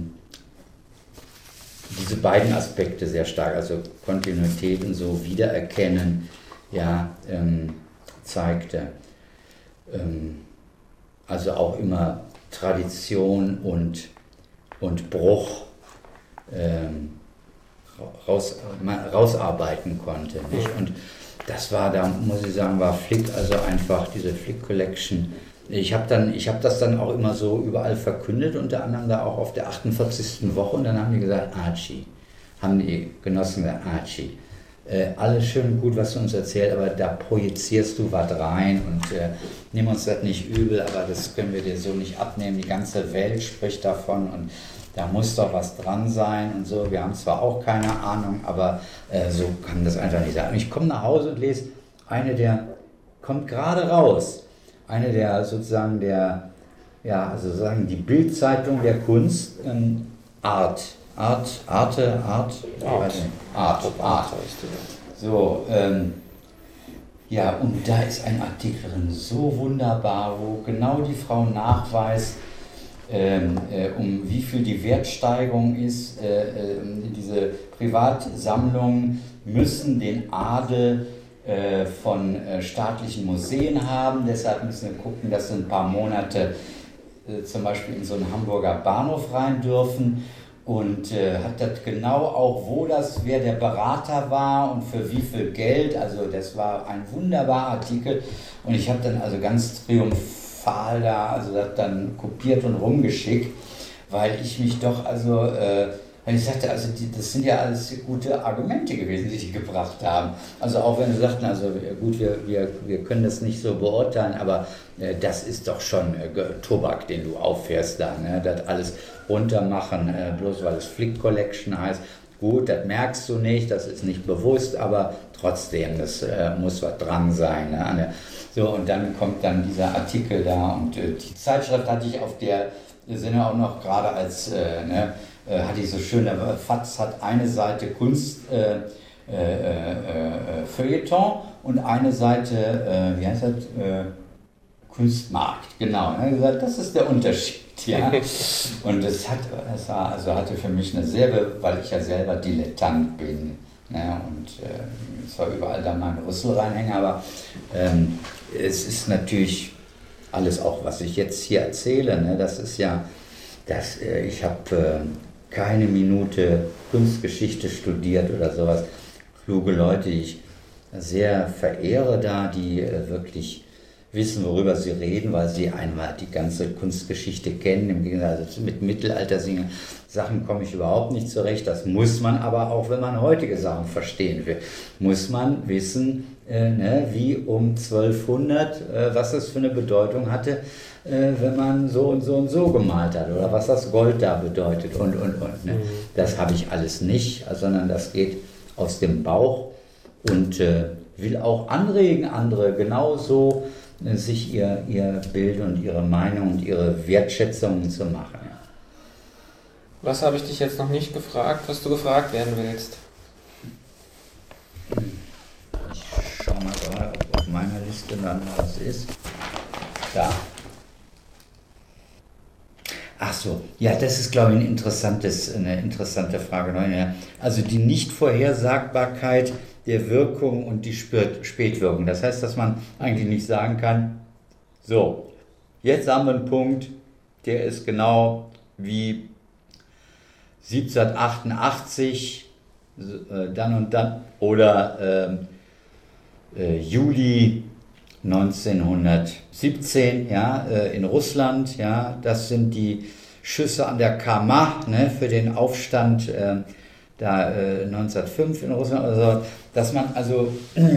diese beiden Aspekte sehr stark, also Kontinuität und so Wiedererkennen, ja, zeigte. Also auch immer Tradition und Bruch rausarbeiten konnte. Nicht? Und das war, da muss ich sagen, war Flick also einfach, diese Flick Collection. Ich habe das dann auch immer so überall verkündet, unter anderem da auch auf der 48. Woche, und dann haben die gesagt, Archie, haben die Genossen gesagt, Archie, alles schön und gut, was du uns erzählst, aber da projizierst du was rein und nimm uns das nicht übel, aber das können wir dir so nicht abnehmen, die ganze Welt spricht davon und da muss doch was dran sein und so. Wir haben zwar auch keine Ahnung, aber so kann das einfach nicht sein. Und ich komme nach Hause und lese eine der, kommt gerade raus, eine der sozusagen der, ja, also sagen die Bild-Zeitung der Kunst, Arte. So, ja, und da ist ein Artikel drin, so wunderbar, wo genau die Frau nachweist, um wie viel die Wertsteigerung ist. Diese Privatsammlungen müssen den Adel von staatlichen Museen haben, deshalb müssen wir gucken, dass sie ein paar Monate zum Beispiel in so einen Hamburger Bahnhof rein dürfen und hat das genau auch, wer der Berater war und für wie viel Geld, also das war ein wunderbarer Artikel und ich habe dann also ganz triumphal da, also das dann kopiert und rumgeschickt, weil ich mich doch also... Weil ich sagte, also das sind ja alles gute Argumente gewesen, die gebracht haben. Also auch wenn sie sagten, also gut, wir können das nicht so beurteilen, aber das ist doch schon Tobak, den du auffährst da. Ne? Das alles runtermachen, bloß weil es Flick Collection heißt. Gut, das merkst du nicht, das ist nicht bewusst, aber trotzdem, das muss was dran sein. Ne? So, und dann kommt dann dieser Artikel da und die Zeitschrift hatte ich auf der Sinne auch noch gerade als... hatte ich so schön, der FAZ hat eine Seite Kunst Feuilleton und eine Seite, wie heißt das, Kunstmarkt, genau. Und er hat gesagt, das ist der Unterschied. Ja. Und hatte für mich eine sehr, weil ich ja selber Dilettant bin, ja, und zwar überall da meinen Rüssel reinhänge, aber es ist natürlich alles auch, was ich jetzt hier erzähle, ne, das ist ja, ich habe keine Minute Kunstgeschichte studiert oder sowas. Kluge Leute, die ich sehr verehre da, die wirklich wissen, worüber sie reden, weil sie einmal die ganze Kunstgeschichte kennen. Im Gegensatz mit Mittelalter-Sachen komme ich überhaupt nicht zurecht. Das muss man aber auch, wenn man heutige Sachen verstehen will, muss man wissen, wie um 1200, was das für eine Bedeutung hatte, wenn man so und so und so gemalt hat oder was das Gold da bedeutet und. Ne? Das habe ich alles nicht, sondern das geht aus dem Bauch und will auch anregen, andere genauso sich ihr Bild und ihre Meinung und ihre Wertschätzungen zu machen. Ja.
Was habe ich dich jetzt noch nicht gefragt, was du gefragt werden willst?
Ich schaue mal gerade, ob auf meiner Liste dann was ist. Da. Ach so, ja, das ist, glaube ich, eine interessante Frage. Also die Nichtvorhersagbarkeit der Wirkung und die Spätwirkung. Das heißt, dass man eigentlich nicht sagen kann, so, jetzt haben wir einen Punkt, der ist genau wie 1788, dann und dann, oder Juli 1917, ja, in Russland, ja, das sind die Schüsse an der Kama, ne, für den Aufstand 1905 in Russland, also, dass man also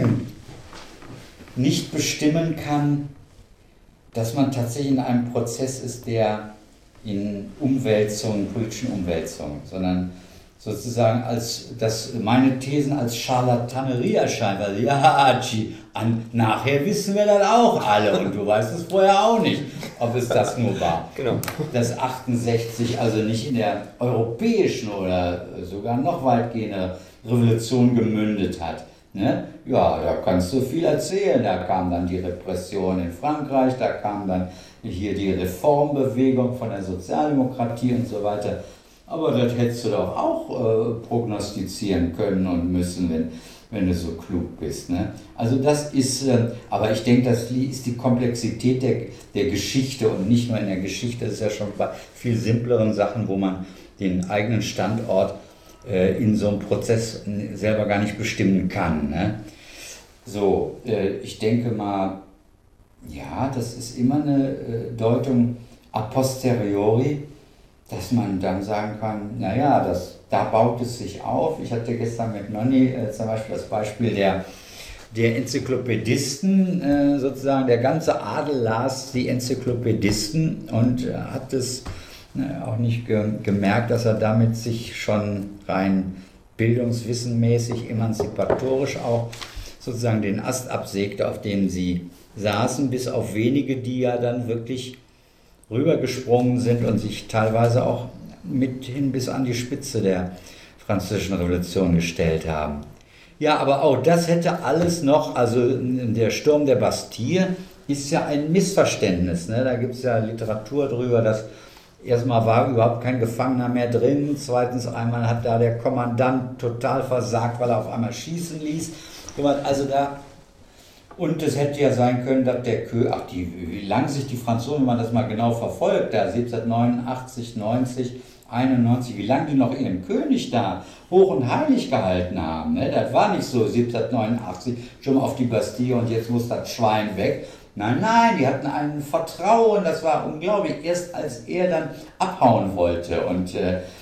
nicht bestimmen kann, dass man tatsächlich in einem Prozess ist, der in politischen Umwälzungen, sondern sozusagen meine Thesen als Scharlatanerie erscheinen, weil nachher wissen wir das auch alle und du weißt es vorher auch nicht, ob es das nur war.
Genau.
Dass 68 also nicht in der europäischen oder sogar noch weitgehende Revolution gemündet hat. Ne? Ja, da kannst du viel erzählen. Da kam dann die Repression in Frankreich, da kam dann hier die Reformbewegung von der Sozialdemokratie und so weiter. Aber das hättest du doch auch prognostizieren können und müssen, wenn du so klug bist. Ne? Also das ist, aber ich denke, das ist die Komplexität der Geschichte und nicht nur in der Geschichte, das ist ja schon bei viel simpleren Sachen, wo man den eigenen Standort in so einem Prozess selber gar nicht bestimmen kann. Ne? So, ich denke mal, ja, das ist immer eine Deutung a posteriori, dass man dann sagen kann, naja, da baut es sich auf. Ich hatte gestern mit Nonni zum Beispiel das Beispiel der Enzyklopädisten, sozusagen der ganze Adel las die Enzyklopädisten und hat es auch nicht gemerkt, dass er damit sich schon rein bildungswissenmäßig, emanzipatorisch auch sozusagen den Ast absägte, auf dem sie saßen, bis auf wenige, die ja dann wirklich rübergesprungen sind und sich teilweise auch mithin bis an die Spitze der Französischen Revolution gestellt haben. Ja, aber auch das hätte alles noch, also der Sturm der Bastille ist ja ein Missverständnis. Ne? Da gibt es ja Literatur drüber, dass erstmal war überhaupt kein Gefangener mehr drin, zweitens einmal hat da der Kommandant total versagt, weil er auf einmal schießen ließ. Also da, und es hätte ja sein können, dass der wie lange sich die Franzosen, wenn man das mal genau verfolgt, da 1789, 90, 91, wie lange die noch ihren König da hoch und heilig gehalten haben. Ne? Das war nicht so 1789 schon auf die Bastille und jetzt muss das Schwein weg. Nein, die hatten ein Vertrauen, das war unglaublich, erst als er dann abhauen wollte und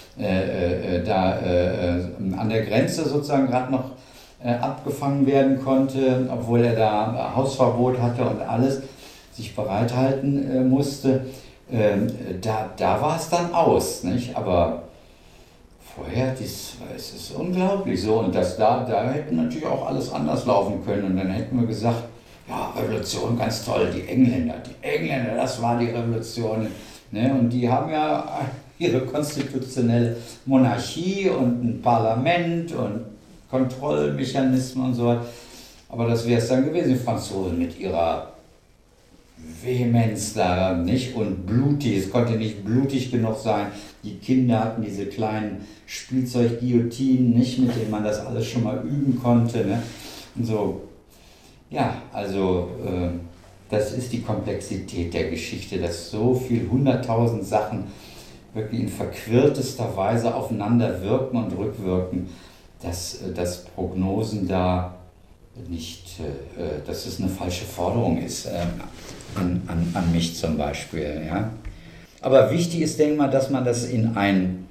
an der Grenze sozusagen gerade noch abgefangen werden konnte, obwohl er da Hausverbot hatte und alles, sich bereithalten musste, da war es dann aus, nicht? Aber vorher, es ist unglaublich so und da hätte natürlich auch alles anders laufen können und dann hätten wir gesagt, ja, Revolution, ganz toll, die Engländer, das war die Revolution. Ne? Und die haben ja ihre konstitutionelle Monarchie und ein Parlament und Kontrollmechanismen und so weiter. Aber das wäre es dann gewesen, die Franzosen mit ihrer Vehemenz da, nicht? Und blutig, es konnte nicht blutig genug sein. Die Kinder hatten diese kleinen Spielzeug-Guillotinen, nicht, mit denen man das alles schon mal üben konnte. Ne? Und so. Ja, also das ist die Komplexität der Geschichte, dass so viel 100.000 Sachen wirklich in verquirltester Weise aufeinander wirken und rückwirken, dass Prognosen da nicht, dass es eine falsche Forderung ist an mich zum Beispiel. Ja? Aber wichtig ist, denke ich mal, dass man das in einen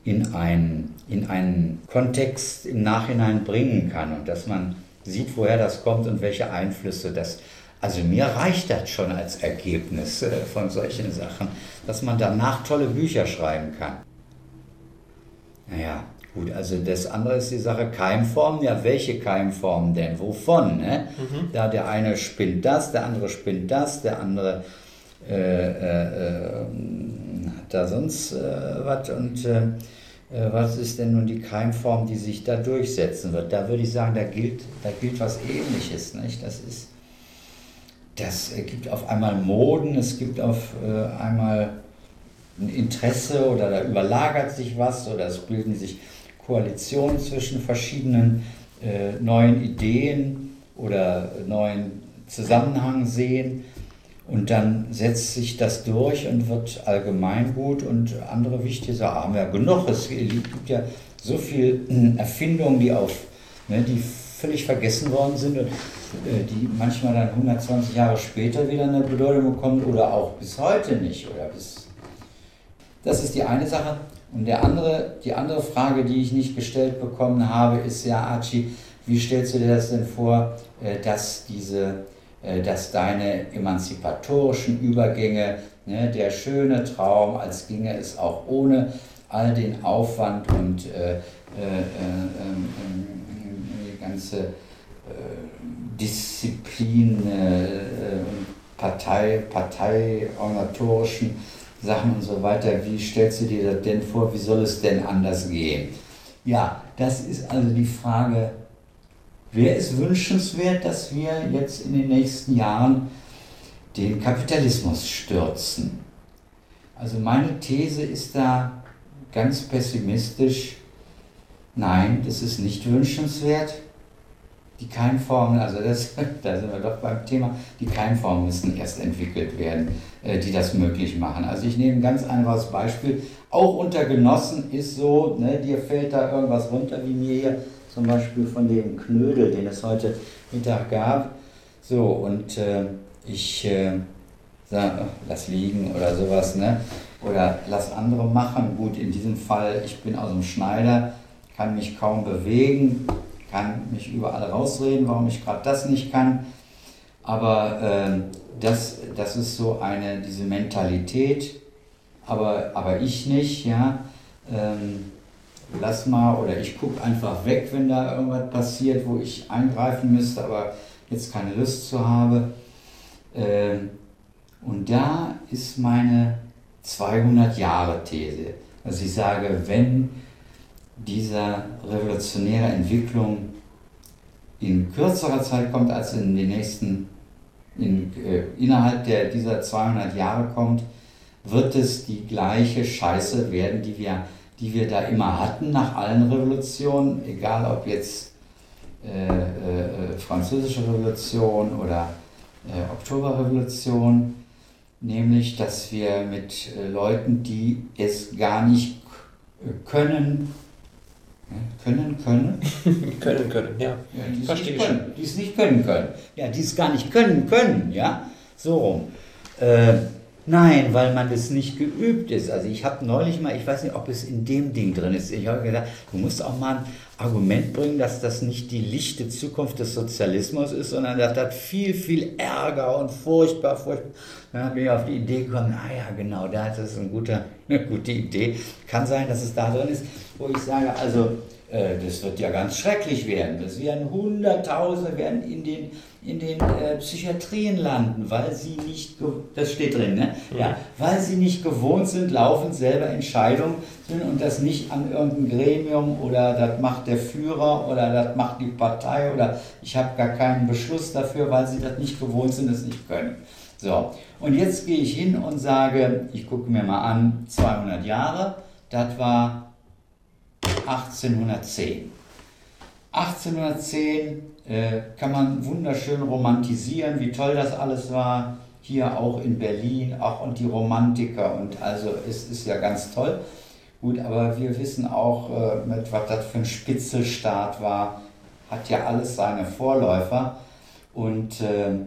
Kontext im Nachhinein bringen kann und dass man sieht, woher das kommt und welche Einflüsse das. Also mir reicht das schon als Ergebnis von solchen Sachen, dass man danach tolle Bücher schreiben kann. Naja, gut, also das andere ist die Sache Keimformen. Ja, welche Keimformen denn? Wovon? Ne? Da der eine spinnt das, der andere spinnt das, der andere hat da sonst was und was ist denn nun die Keimform, die sich da durchsetzen wird? Da würde ich sagen, da gilt was Ähnliches. Nicht? Das gibt auf einmal Moden, es gibt auf einmal ein Interesse oder da überlagert sich was oder es bilden sich Koalitionen zwischen verschiedenen neuen Ideen oder neuen Zusammenhang sehen. Und dann setzt sich das durch und wird Allgemeingut und andere wichtige Sachen haben wir genug. Es gibt ja so viele Erfindungen, die völlig vergessen worden sind und die manchmal dann 120 Jahre später wieder eine Bedeutung bekommen oder auch bis heute nicht. Das ist die eine Sache. Und die andere Frage, die ich nicht gestellt bekommen habe, ist ja, Archie, wie stellst du dir das denn vor, dass deine emanzipatorischen Übergänge, ne, der schöne Traum, als ginge es auch ohne all den Aufwand und die ganze Disziplin, parteiorganisatorischen Sachen und so weiter, wie stellst du dir das denn vor, wie soll es denn anders gehen? Ja, das ist also die Frage, wäre es wünschenswert, dass wir jetzt in den nächsten Jahren den Kapitalismus stürzen. Also meine These ist da ganz pessimistisch, nein, das ist nicht wünschenswert. Die Keimformen, also da sind wir doch beim Thema, die Keimformen müssen erst entwickelt werden, die das möglich machen. Also ich nehme ein ganz einfaches Beispiel, auch unter Genossen ist so, ne, dir fällt da irgendwas runter, wie mir hier zum Beispiel von dem Knödel, den es heute Mittag gab. So, und ich sage, lass liegen oder sowas, ne? Oder lass andere machen. Gut, in diesem Fall, ich bin aus dem Schneider, kann mich kaum bewegen, kann mich überall rausreden, warum ich gerade das nicht kann. Aber das ist so diese Mentalität, aber ich nicht, ja. Lass mal, oder ich gucke einfach weg, wenn da irgendwas passiert, wo ich eingreifen müsste, aber jetzt keine Lust zu habe. Und da ist meine 200-Jahre-These. Also ich sage, wenn diese revolutionäre Entwicklung in kürzerer Zeit kommt, als in den nächsten, innerhalb dieser 200 Jahre kommt, wird es die gleiche Scheiße werden, die wir da immer hatten nach allen Revolutionen, egal ob jetzt Französische Revolution oder Oktoberrevolution, nämlich, dass wir mit Leuten, die es gar nicht können,
ja.
Die es nicht können. Ja, die es gar nicht können, ja, so rum. Nein, weil man das nicht geübt ist. Also ich habe neulich mal, ich weiß nicht, ob es in dem Ding drin ist, ich habe gedacht, du musst auch mal ein Argument bringen, dass das nicht die lichte Zukunft des Sozialismus ist, sondern dass das viel, viel Ärger und furchtbar. Dann bin ich auf die Idee gekommen, ja genau, das ist eine gute Idee. Kann sein, dass es da drin ist, wo ich sage, also das wird ja ganz schrecklich werden. Das werden Hunderttausende werden in den Psychiatrien landen, weil sie nicht, das steht drin, ne? Ja, weil sie nicht gewohnt sind, laufend selber Entscheidungen zu nehmen und das nicht an irgendein Gremium oder das macht der Führer oder das macht die Partei oder ich habe gar keinen Beschluss dafür, weil sie das nicht gewohnt sind, das nicht können. So, und jetzt gehe ich hin und sage, ich gucke mir mal an, 200 Jahre, das war 1810. 1810 kann man wunderschön romantisieren, wie toll das alles war, hier auch in Berlin, auch und die Romantiker und also es ist ja ganz toll. Gut, aber wir wissen auch, was das für ein Spitzelstaat war, hat ja alles seine Vorläufer und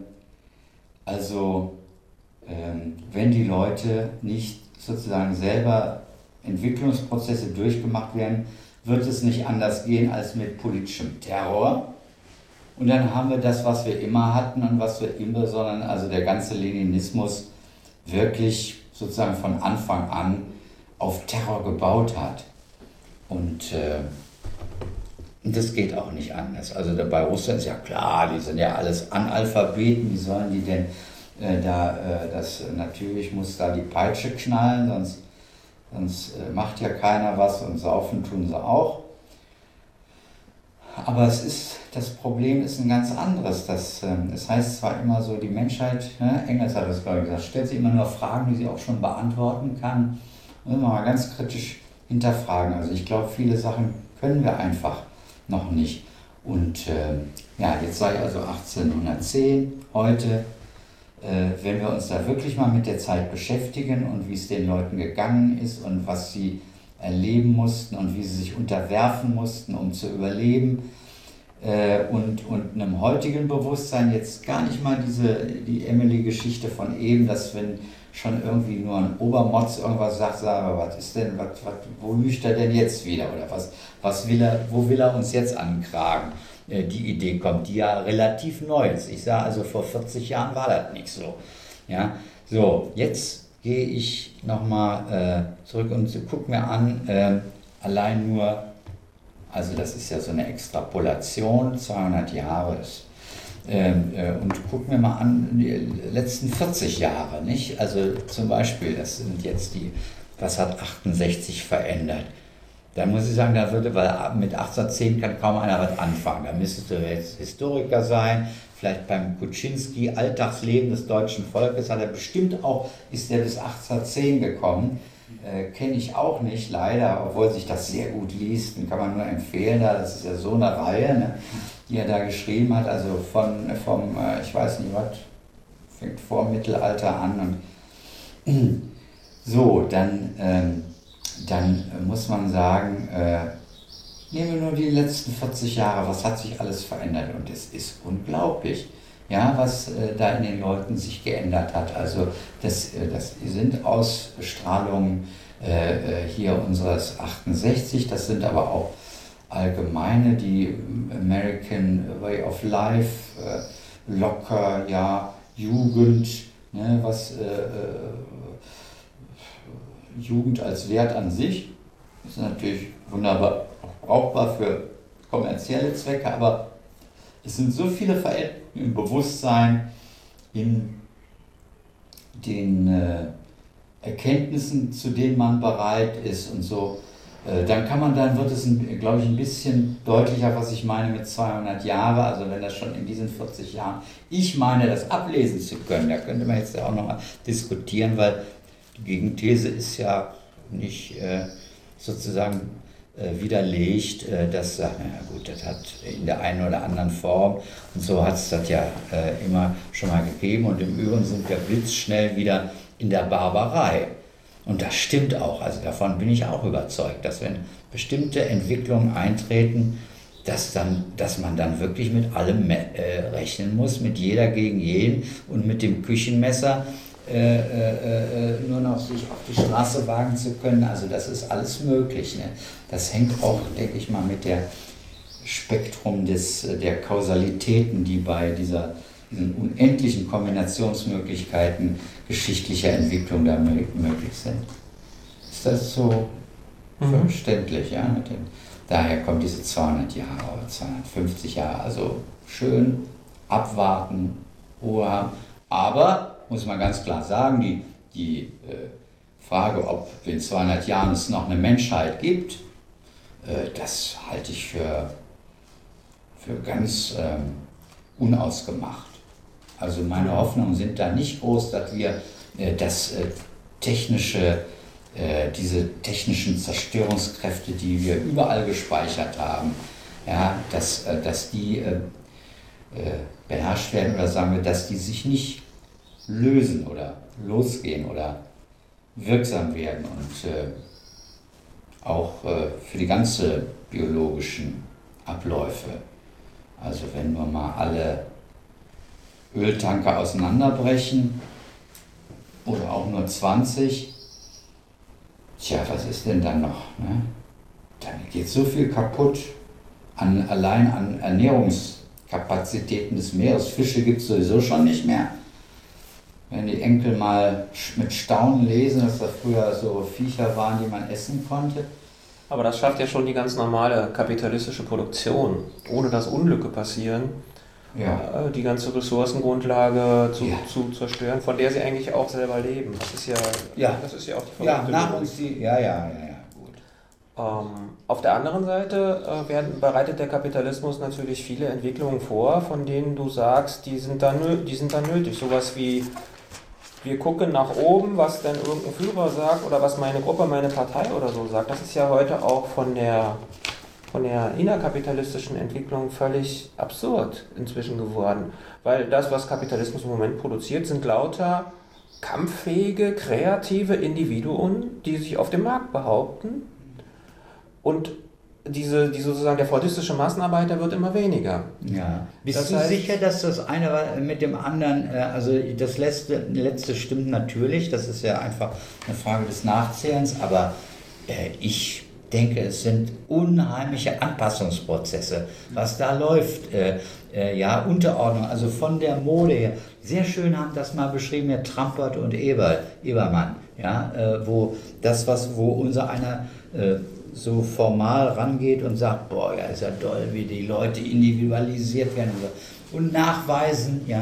wenn die Leute nicht sozusagen selber Entwicklungsprozesse durchgemacht werden, wird es nicht anders gehen als mit politischem Terror. Und dann haben wir das, was wir immer hatten und was wir immer, sondern also der ganze Leninismus wirklich sozusagen von Anfang an auf Terror gebaut hat. Und das geht auch nicht anders. Also bei Russland ist ja klar, die sind ja alles Analphabeten, wie sollen die denn natürlich muss da die Peitsche knallen, sonst macht ja keiner was und saufen tun sie auch. Aber das Problem ist ein ganz anderes. Das heißt zwar immer so, die Menschheit, ne, Engels hat das glaube ich gesagt, stellt sich immer nur Fragen, die sie auch schon beantworten kann. Und immer mal ganz kritisch hinterfragen. Also ich glaube, viele Sachen können wir einfach noch nicht. Und jetzt sei also 1810, heute, wenn wir uns da wirklich mal mit der Zeit beschäftigen und wie es den Leuten gegangen ist und was sie erleben mussten und wie sie sich unterwerfen mussten, um zu überleben und einem heutigen Bewusstsein jetzt gar nicht mal die Emily-Geschichte von eben, dass wenn schon irgendwie nur ein Obermotz irgendwas sagt, aber was ist denn, wo lügt er denn jetzt wieder oder wo will er uns jetzt ankragen? Die Idee kommt, die ja relativ neu ist. Ich sage also, vor 40 Jahren war das nicht so. Ja? So, jetzt gehe ich nochmal zurück und gucke mir an, allein nur, also das ist ja so eine Extrapolation, 200 Jahre ist, und guck mir mal an, die letzten 40 Jahre, nicht? Also zum Beispiel, das sind jetzt was hat 68 verändert? Da muss ich sagen, da würde, weil mit 1810 kann kaum einer was anfangen. Da müsstest du jetzt Historiker sein, vielleicht beim Kuczynski, Alltagsleben des deutschen Volkes, hat er bestimmt auch, ist der bis 1810 gekommen. Kenne ich auch nicht, leider, obwohl sich das sehr gut liest, den kann man nur empfehlen. Das ist ja so eine Reihe, ne, die er da geschrieben hat, also ich weiß nicht was, fängt vor Mittelalter an. Und so, dann muss man sagen, nehmen wir nur die letzten 40 Jahre, was hat sich alles verändert? Und es ist unglaublich, ja, was da in den Leuten sich geändert hat. Also das sind Ausstrahlungen hier unseres 68, das sind aber auch allgemeine, die American Way of Life, locker, ja, Jugend, ne, Jugend als Wert an sich ist natürlich wunderbar brauchbar für kommerzielle Zwecke, aber es sind so viele Veränderungen im Bewusstsein, in den Erkenntnissen, zu denen man bereit ist und so. Dann wird es, glaube ich, ein bisschen deutlicher, was ich meine mit 200 Jahre, also wenn das schon in diesen 40 Jahren, ich meine, das ablesen zu können, da könnte man jetzt ja auch nochmal diskutieren, weil die Gegenthese ist ja nicht sozusagen widerlegt, dass, naja gut, das hat in der einen oder anderen Form und so hat es das ja immer schon mal gegeben und im Übrigen sind wir blitzschnell wieder in der Barbarei. Und das stimmt auch, also davon bin ich auch überzeugt, dass wenn bestimmte Entwicklungen eintreten, dass man dann wirklich mit allem rechnen muss, mit jeder gegen jeden und mit dem Küchenmesser nur noch sich auf die Straße wagen zu können. Also das ist alles möglich. Ne? Das hängt auch, denke ich mal, mit der Spektrum der Kausalitäten, die bei diesen unendlichen Kombinationsmöglichkeiten geschichtlicher Entwicklung da möglich sind. Ist das so verständlich? Ja? Daher kommt diese 200 Jahre oder 250 Jahre. Also schön abwarten, Ruhe haben. Aber, muss man ganz klar sagen, die Frage, ob in 200 Jahren es noch eine Menschheit gibt, das halte ich für ganz unausgemacht. Also meine Hoffnungen sind da nicht groß, dass wir diese technischen Zerstörungskräfte, die wir überall gespeichert haben, ja, dass die beherrscht werden oder sagen wir, dass die sich nicht lösen oder losgehen oder wirksam werden und auch für die ganze biologischen Abläufe. Also wenn nur mal alle Öltanker auseinanderbrechen oder auch nur 20, tja, was ist denn dann noch? Ne? Dann geht so viel kaputt, allein an Ernährungskapazitäten des Meeres. Fische gibt es sowieso schon nicht mehr. Wenn die Enkel mal mit Staunen lesen, dass da früher so Viecher waren, die man essen konnte.
Aber das schafft ja schon die ganz normale kapitalistische Produktion, ohne dass Unglücke passieren. Ja. Die ganze Ressourcengrundlage zu zerstören, von der sie eigentlich auch selber leben. Das ist ja auch die
verrückte nach uns die. Ja, gut.
Auf der anderen Seite bereitet der Kapitalismus natürlich viele Entwicklungen vor, von denen du sagst, die sind dann nötig. Sowas wie, wir gucken nach oben, was denn irgendein Führer sagt oder was meine Gruppe, meine Partei oder so sagt. Das ist ja heute auch von der innerkapitalistischen Entwicklung völlig absurd inzwischen geworden. Weil das, was Kapitalismus im Moment produziert, sind lauter kampffähige, kreative Individuen, die sich auf dem Markt behaupten. Und diese sozusagen der fordistische Massenarbeiter wird immer weniger.
Ja. Bist du sicher, dass das eine mit dem anderen, also das letzte stimmt natürlich, das ist ja einfach eine Frage des Nachzählens, aber ich denke, es sind unheimliche Anpassungsprozesse, was da läuft. Unterordnung, also von der Mode her. Sehr schön haben das mal beschrieben, ja, Trampert und Ebermann, ja, wo unser einer so formal rangeht und sagt, boah, ja, ist ja toll, wie die Leute individualisiert werden und nachweisen, ja,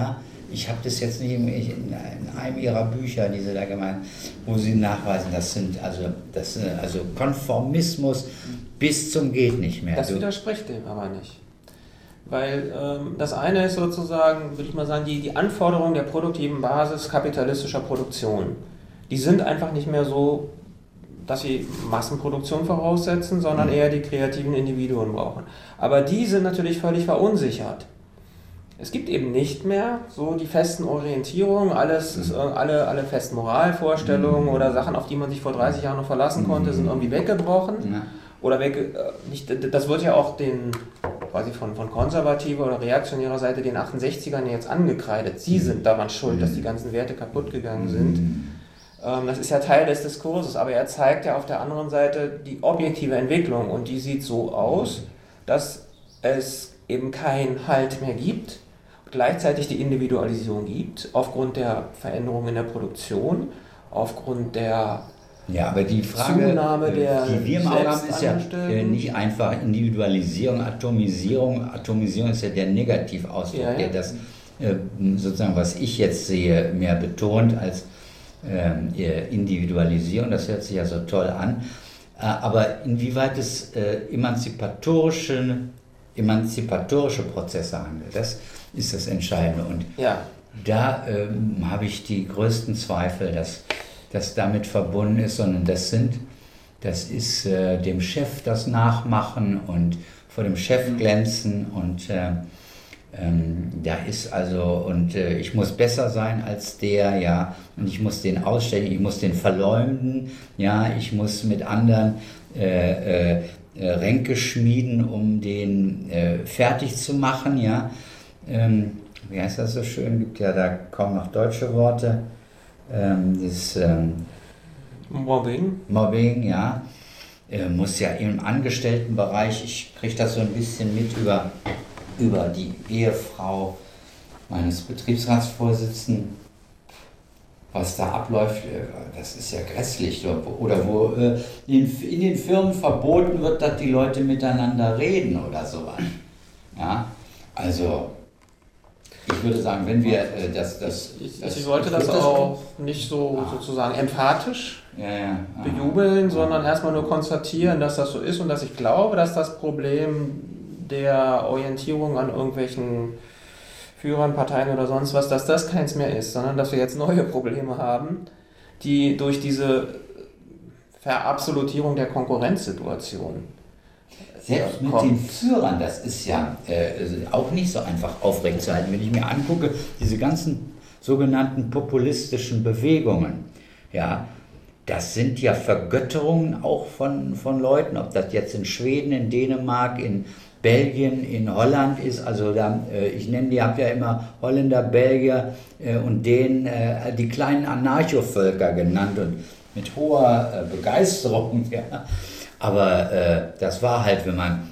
ich habe das jetzt nicht in einem Ihrer Bücher, die Sie da gemeint, wo Sie nachweisen, das sind also Konformismus bis zum geht nicht mehr.
Das widerspricht dem aber nicht. Weil das eine ist sozusagen, würde ich mal sagen, die Anforderungen der produktiven Basis kapitalistischer Produktion. Die sind einfach nicht mehr so, dass sie Massenproduktion voraussetzen, sondern eher die kreativen Individuen brauchen. Aber die sind natürlich völlig verunsichert. Es gibt eben nicht mehr so die festen Orientierungen, alle festen Moralvorstellungen oder Sachen, auf die man sich vor 30 Jahren noch verlassen konnte, sind irgendwie weggebrochen. Ja. Oder das wird ja auch quasi von konservativer oder reaktionärer Seite den 68ern jetzt angekreidet. Sie sind daran schuld, dass die ganzen Werte kaputt gegangen sind. Das ist ja Teil des Diskurses, aber er zeigt ja auf der anderen Seite die objektive Entwicklung und die sieht so aus, dass es eben keinen Halt mehr gibt, gleichzeitig die Individualisierung gibt, aufgrund der Veränderungen in der Produktion, aufgrund der
aber die Frage,
Zunahme der
die wir im Auge haben, ist ja nicht einfach Individualisierung, Atomisierung. Atomisierung ist ja der Negativausdruck, der das sozusagen, was ich jetzt sehe, mehr betont als Individualisierung. Das hört sich ja so toll an. Aber inwieweit es emanzipatorische Prozesse handelt, das ist das Entscheidende. Und da habe ich die größten Zweifel, dass das damit verbunden ist, sondern das ist dem Chef das Nachmachen und vor dem Chef glänzen und da ist ich muss besser sein als der, und ich muss den ausstellen, ich muss den verleumden, ich muss mit anderen Ränke schmieden, um den fertig zu machen, wie heißt das so schön, gibt ja da kaum noch deutsche Worte. Mobbing, muss ja im Angestelltenbereich, ich kriege das so ein bisschen mit über die Ehefrau meines Betriebsratsvorsitzenden, was da abläuft, das ist ja grässlich. Oder wo in den Firmen verboten wird, dass die Leute miteinander reden oder sowas. Ja, also ich würde sagen, wenn wir
ich wollte das auch nicht so sozusagen emphatisch bejubeln, sondern erstmal nur konstatieren, dass das so ist und dass ich glaube, dass das Problem der Orientierung an irgendwelchen Führern, Parteien oder sonst was, dass das keins mehr ist, sondern dass wir jetzt neue Probleme haben, die durch diese Verabsolutierung der Konkurrenzsituation
selbst mit den Führern, das ist ja auch nicht so einfach aufrechtzuerhalten. Wenn ich mir angucke, diese ganzen sogenannten populistischen Bewegungen, das sind ja Vergötterungen auch von Leuten, ob das jetzt in Schweden, in Dänemark, in Belgien, in Holland ist, also ich nenne die, habe ja immer Holländer, Belgier und die kleinen Anarchovölker genannt und mit hoher Begeisterung, aber das war halt, wenn man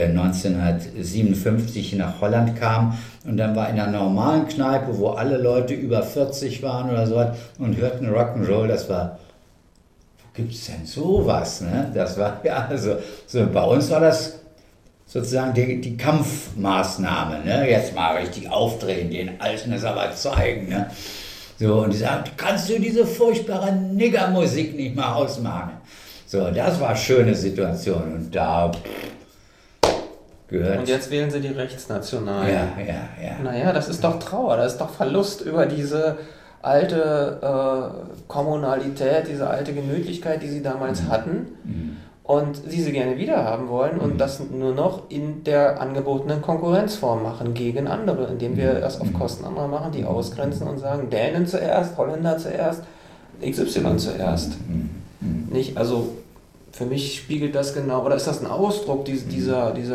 1957 nach Holland kam und dann war in einer normalen Kneipe, wo alle Leute über 40 waren oder so und hörten Rock'n'Roll, das war, wo gibt es denn sowas, ne? Das war so bei uns war das sozusagen die Kampfmaßnahme, ne? Jetzt mal richtig aufdrehen, den Alten das aber zeigen, ne? So, und die sagen, kannst du diese furchtbare Niggermusik nicht mal ausmachen? So, das war eine schöne Situation und da gehört...
Und jetzt wählen sie die Rechtsnationalen.
Ja.
Naja, das ist doch Trauer, das ist doch Verlust über diese alte Kommunalität, diese alte Gemütlichkeit, die sie damals hatten und die sie gerne wieder haben wollen und das nur noch in der angebotenen Konkurrenzform machen gegen andere, indem wir das auf Kosten anderer machen, die ausgrenzen und sagen, Dänen zuerst, Holländer zuerst, XY zuerst. Nicht, also für mich spiegelt das genau, oder ist das ein Ausdruck dieses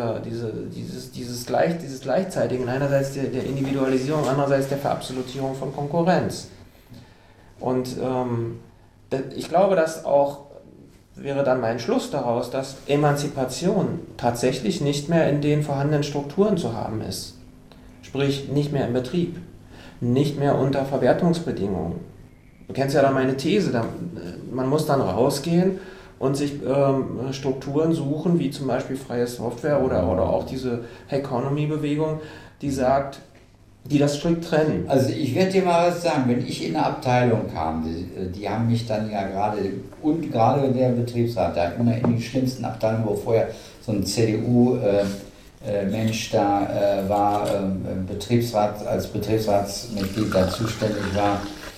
Gleichzeitigen, einerseits der Individualisierung, andererseits der Verabsolutierung von Konkurrenz. Und ich glaube, dass auch, wäre dann mein Schluss daraus, dass Emanzipation tatsächlich nicht mehr in den vorhandenen Strukturen zu haben ist. Sprich, nicht mehr im Betrieb, nicht mehr unter Verwertungsbedingungen. Du kennst ja da meine These, man muss dann rausgehen und sich Strukturen suchen, wie zum Beispiel freie Software oder auch diese Economy-Bewegung, die sagt, die das strikt trennen.
Also ich werde dir mal was sagen, wenn ich in eine Abteilung kam, die haben mich dann ja gerade der Betriebsrat, da immer in die schlimmsten Abteilungen, wo vorher so ein CDU-Mensch da war, als Betriebsratsmitglied da zuständig war,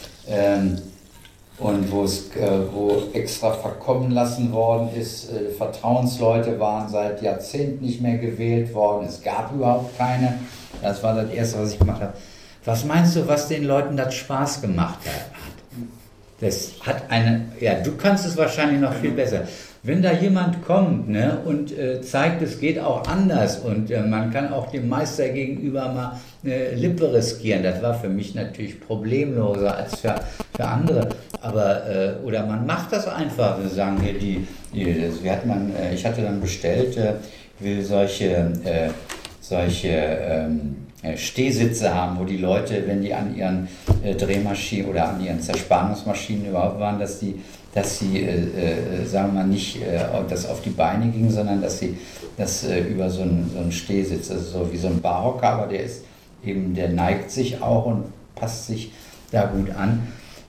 und wo extra verkommen lassen worden ist, Vertrauensleute waren seit Jahrzehnten nicht mehr gewählt worden, es gab überhaupt keine. Das war das Erste, was ich gemacht habe. Was meinst du, was den Leuten das Spaß gemacht hat? Das hat du kannst es wahrscheinlich noch viel besser. Wenn da jemand kommt, ne, und zeigt, es geht auch anders und man kann auch dem Meister gegenüber mal eine Lippe riskieren, das war für mich natürlich problemloser als für andere. Aber, oder man macht das einfach, wir sagen hier, ich hatte dann bestellt, will solche Stehsitze haben, wo die Leute, wenn die an ihren Drehmaschinen oder an ihren Zerspannungsmaschinen überhaupt waren, dass sie sagen wir mal, nicht das auf die Beine ging, sondern dass sie das über so einen Stehsitz, also so wie so ein Barhocker, aber der neigt sich auch und passt sich da gut an.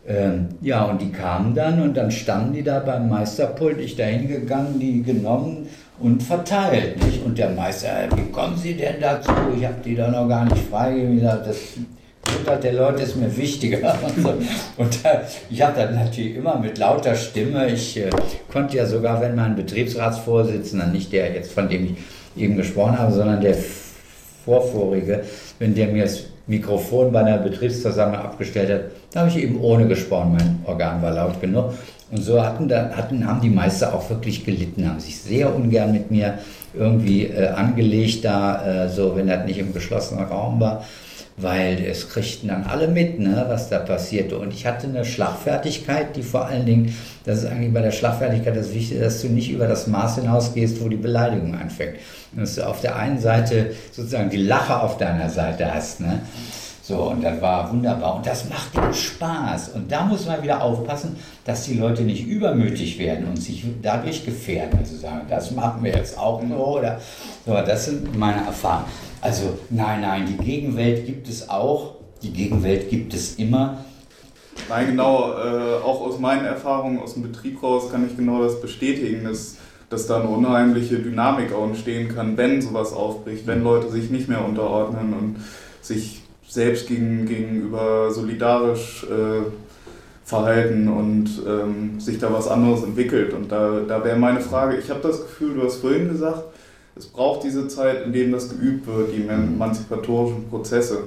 Und die kamen dann und dann standen die da beim Meisterpult, ich da hingegangen, die genommen und verteilt, nicht? Und der Meister, wie kommen Sie denn dazu? Ich habe die da noch gar nicht freigegeben. Das Gesundheit der Leute ist mir wichtiger. Und ich habe dann natürlich immer mit lauter Stimme, ich konnte ja sogar, wenn mein Betriebsratsvorsitzender, nicht der jetzt, von dem ich eben gesprochen habe, sondern der vorvorige, wenn der mir das Mikrofon bei einer Betriebsversammlung abgestellt hat, da habe ich eben ohne gesprochen, mein Organ war laut genug. Und so haben die Meister auch wirklich gelitten, haben sich sehr ungern mit mir irgendwie angelegt da, so wenn das nicht im geschlossenen Raum war, weil es kriegten dann alle mit, ne, was da passierte. Und ich hatte eine Schlagfertigkeit, die vor allen Dingen, das ist eigentlich bei der Schlagfertigkeit das Wichtige, dass du nicht über das Maß hinausgehst, wo die Beleidigung anfängt. Und dass du auf der einen Seite sozusagen die Lache auf deiner Seite hast, ne. So, und das war wunderbar. Und das macht den Spaß. Und da muss man wieder aufpassen, dass die Leute nicht übermütig werden und sich dadurch gefährden. Also sagen, das machen wir jetzt auch nur. Oder so, das sind meine Erfahrungen. Also nein, die Gegenwelt gibt es auch. Die Gegenwelt gibt es immer.
Nein, genau. Auch aus meinen Erfahrungen aus dem Betrieb raus kann ich genau das bestätigen, dass da eine unheimliche Dynamik auch entstehen kann, wenn sowas aufbricht, wenn Leute sich nicht mehr unterordnen und sich selbst gegenüber solidarisch verhalten und sich da was anderes entwickelt. Und da wäre meine Frage, ich habe das Gefühl, du hast vorhin gesagt, es braucht diese Zeit, in der das geübt wird, die emanzipatorischen Prozesse.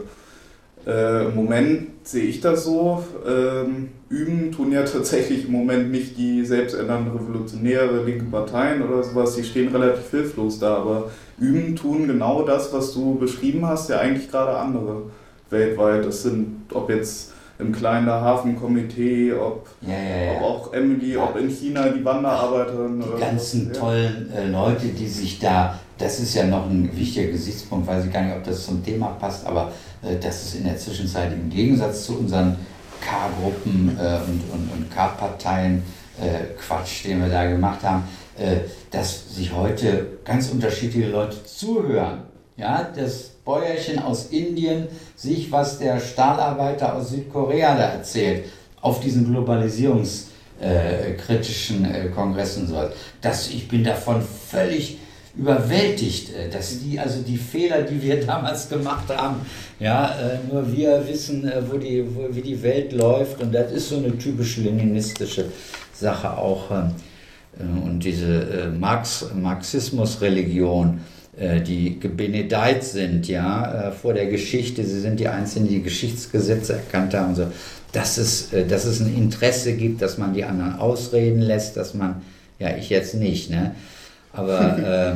Im Moment sehe ich das so, üben tun ja tatsächlich im Moment nicht die selbsternannten Revolutionäre, linke Parteien oder sowas, die stehen relativ hilflos da, aber üben tun genau das, was du beschrieben hast, ja eigentlich gerade andere weltweit. Das sind, ob jetzt im kleinen Hafenkomitee, ob auch Emily, ob in China die Wanderarbeiterin.
Die ganzen tollen Leute, die sich da, das ist ja noch ein wichtiger Gesichtspunkt, weiß ich gar nicht, ob das zum Thema passt, aber das ist in der Zwischenzeit im Gegensatz zu unseren K-Gruppen und K-Parteien Quatsch, den wir da gemacht haben, dass sich heute ganz unterschiedliche Leute zuhören. Ja, das Bäuerchen aus Indien sich, was der Stahlarbeiter aus Südkorea da erzählt, auf diesen globalisierungskritischen Kongressen soll. Ich bin davon völlig überwältigt, dass die Fehler, die wir damals gemacht haben, nur wir wissen, wie die Welt läuft, und das ist so eine typisch leninistische Sache auch, und diese Marxismusreligion, die gebenedeit sind, vor der Geschichte, sie sind die Einzigen, die die Geschichtsgesetze erkannt haben, so, dass es ein Interesse gibt, dass man die anderen ausreden lässt, dass man, ich jetzt nicht, ne? Aber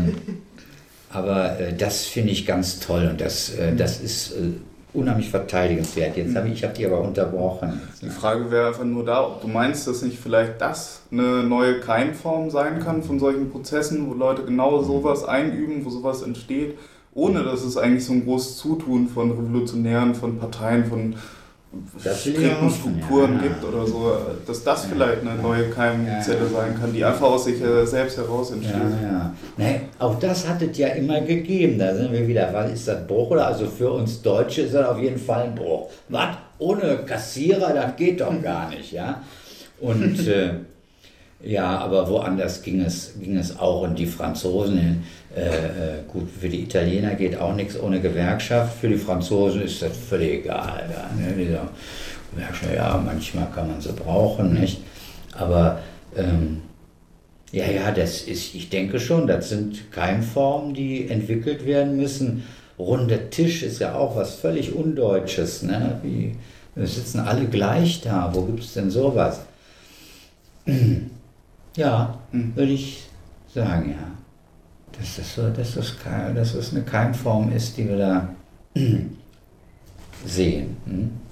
das finde ich ganz toll, und das ist unheimlich verteidigenswert. Jetzt habe ich die aber unterbrochen.
Die Frage wäre einfach nur da, ob du meinst, dass nicht vielleicht das eine neue Keimform sein kann von solchen Prozessen, wo Leute genau sowas einüben, wo sowas entsteht, ohne dass es eigentlich so ein großes Zutun von Revolutionären, von Parteien, von Strukturen gibt oder so, dass das vielleicht eine neue Keimzelle sein kann, die einfach aus sich selbst heraus entsteht.
Nee, auch das hat es ja immer gegeben. Da sind wir wieder, was ist das, Bruch? Oder? Also für uns Deutsche ist das auf jeden Fall ein Bruch. Was? Ohne Kassierer, das geht doch gar nicht, ja? Und ja, aber woanders ging es auch. Und die Franzosen, gut, für die Italiener geht auch nichts ohne Gewerkschaft. Für die Franzosen ist das völlig egal. Ja, ne? Dieser Gewerkschaft, ja, manchmal kann man sie brauchen, nicht? Aber das ist, ich denke schon, das sind Keimformen, die entwickelt werden müssen. Runder Tisch ist ja auch was völlig Undeutsches, ne? Wir sitzen alle gleich da. Wo gibt es denn sowas? Ja, würde ich sagen, ja. Dass das eine Keimform ist, die wir da sehen.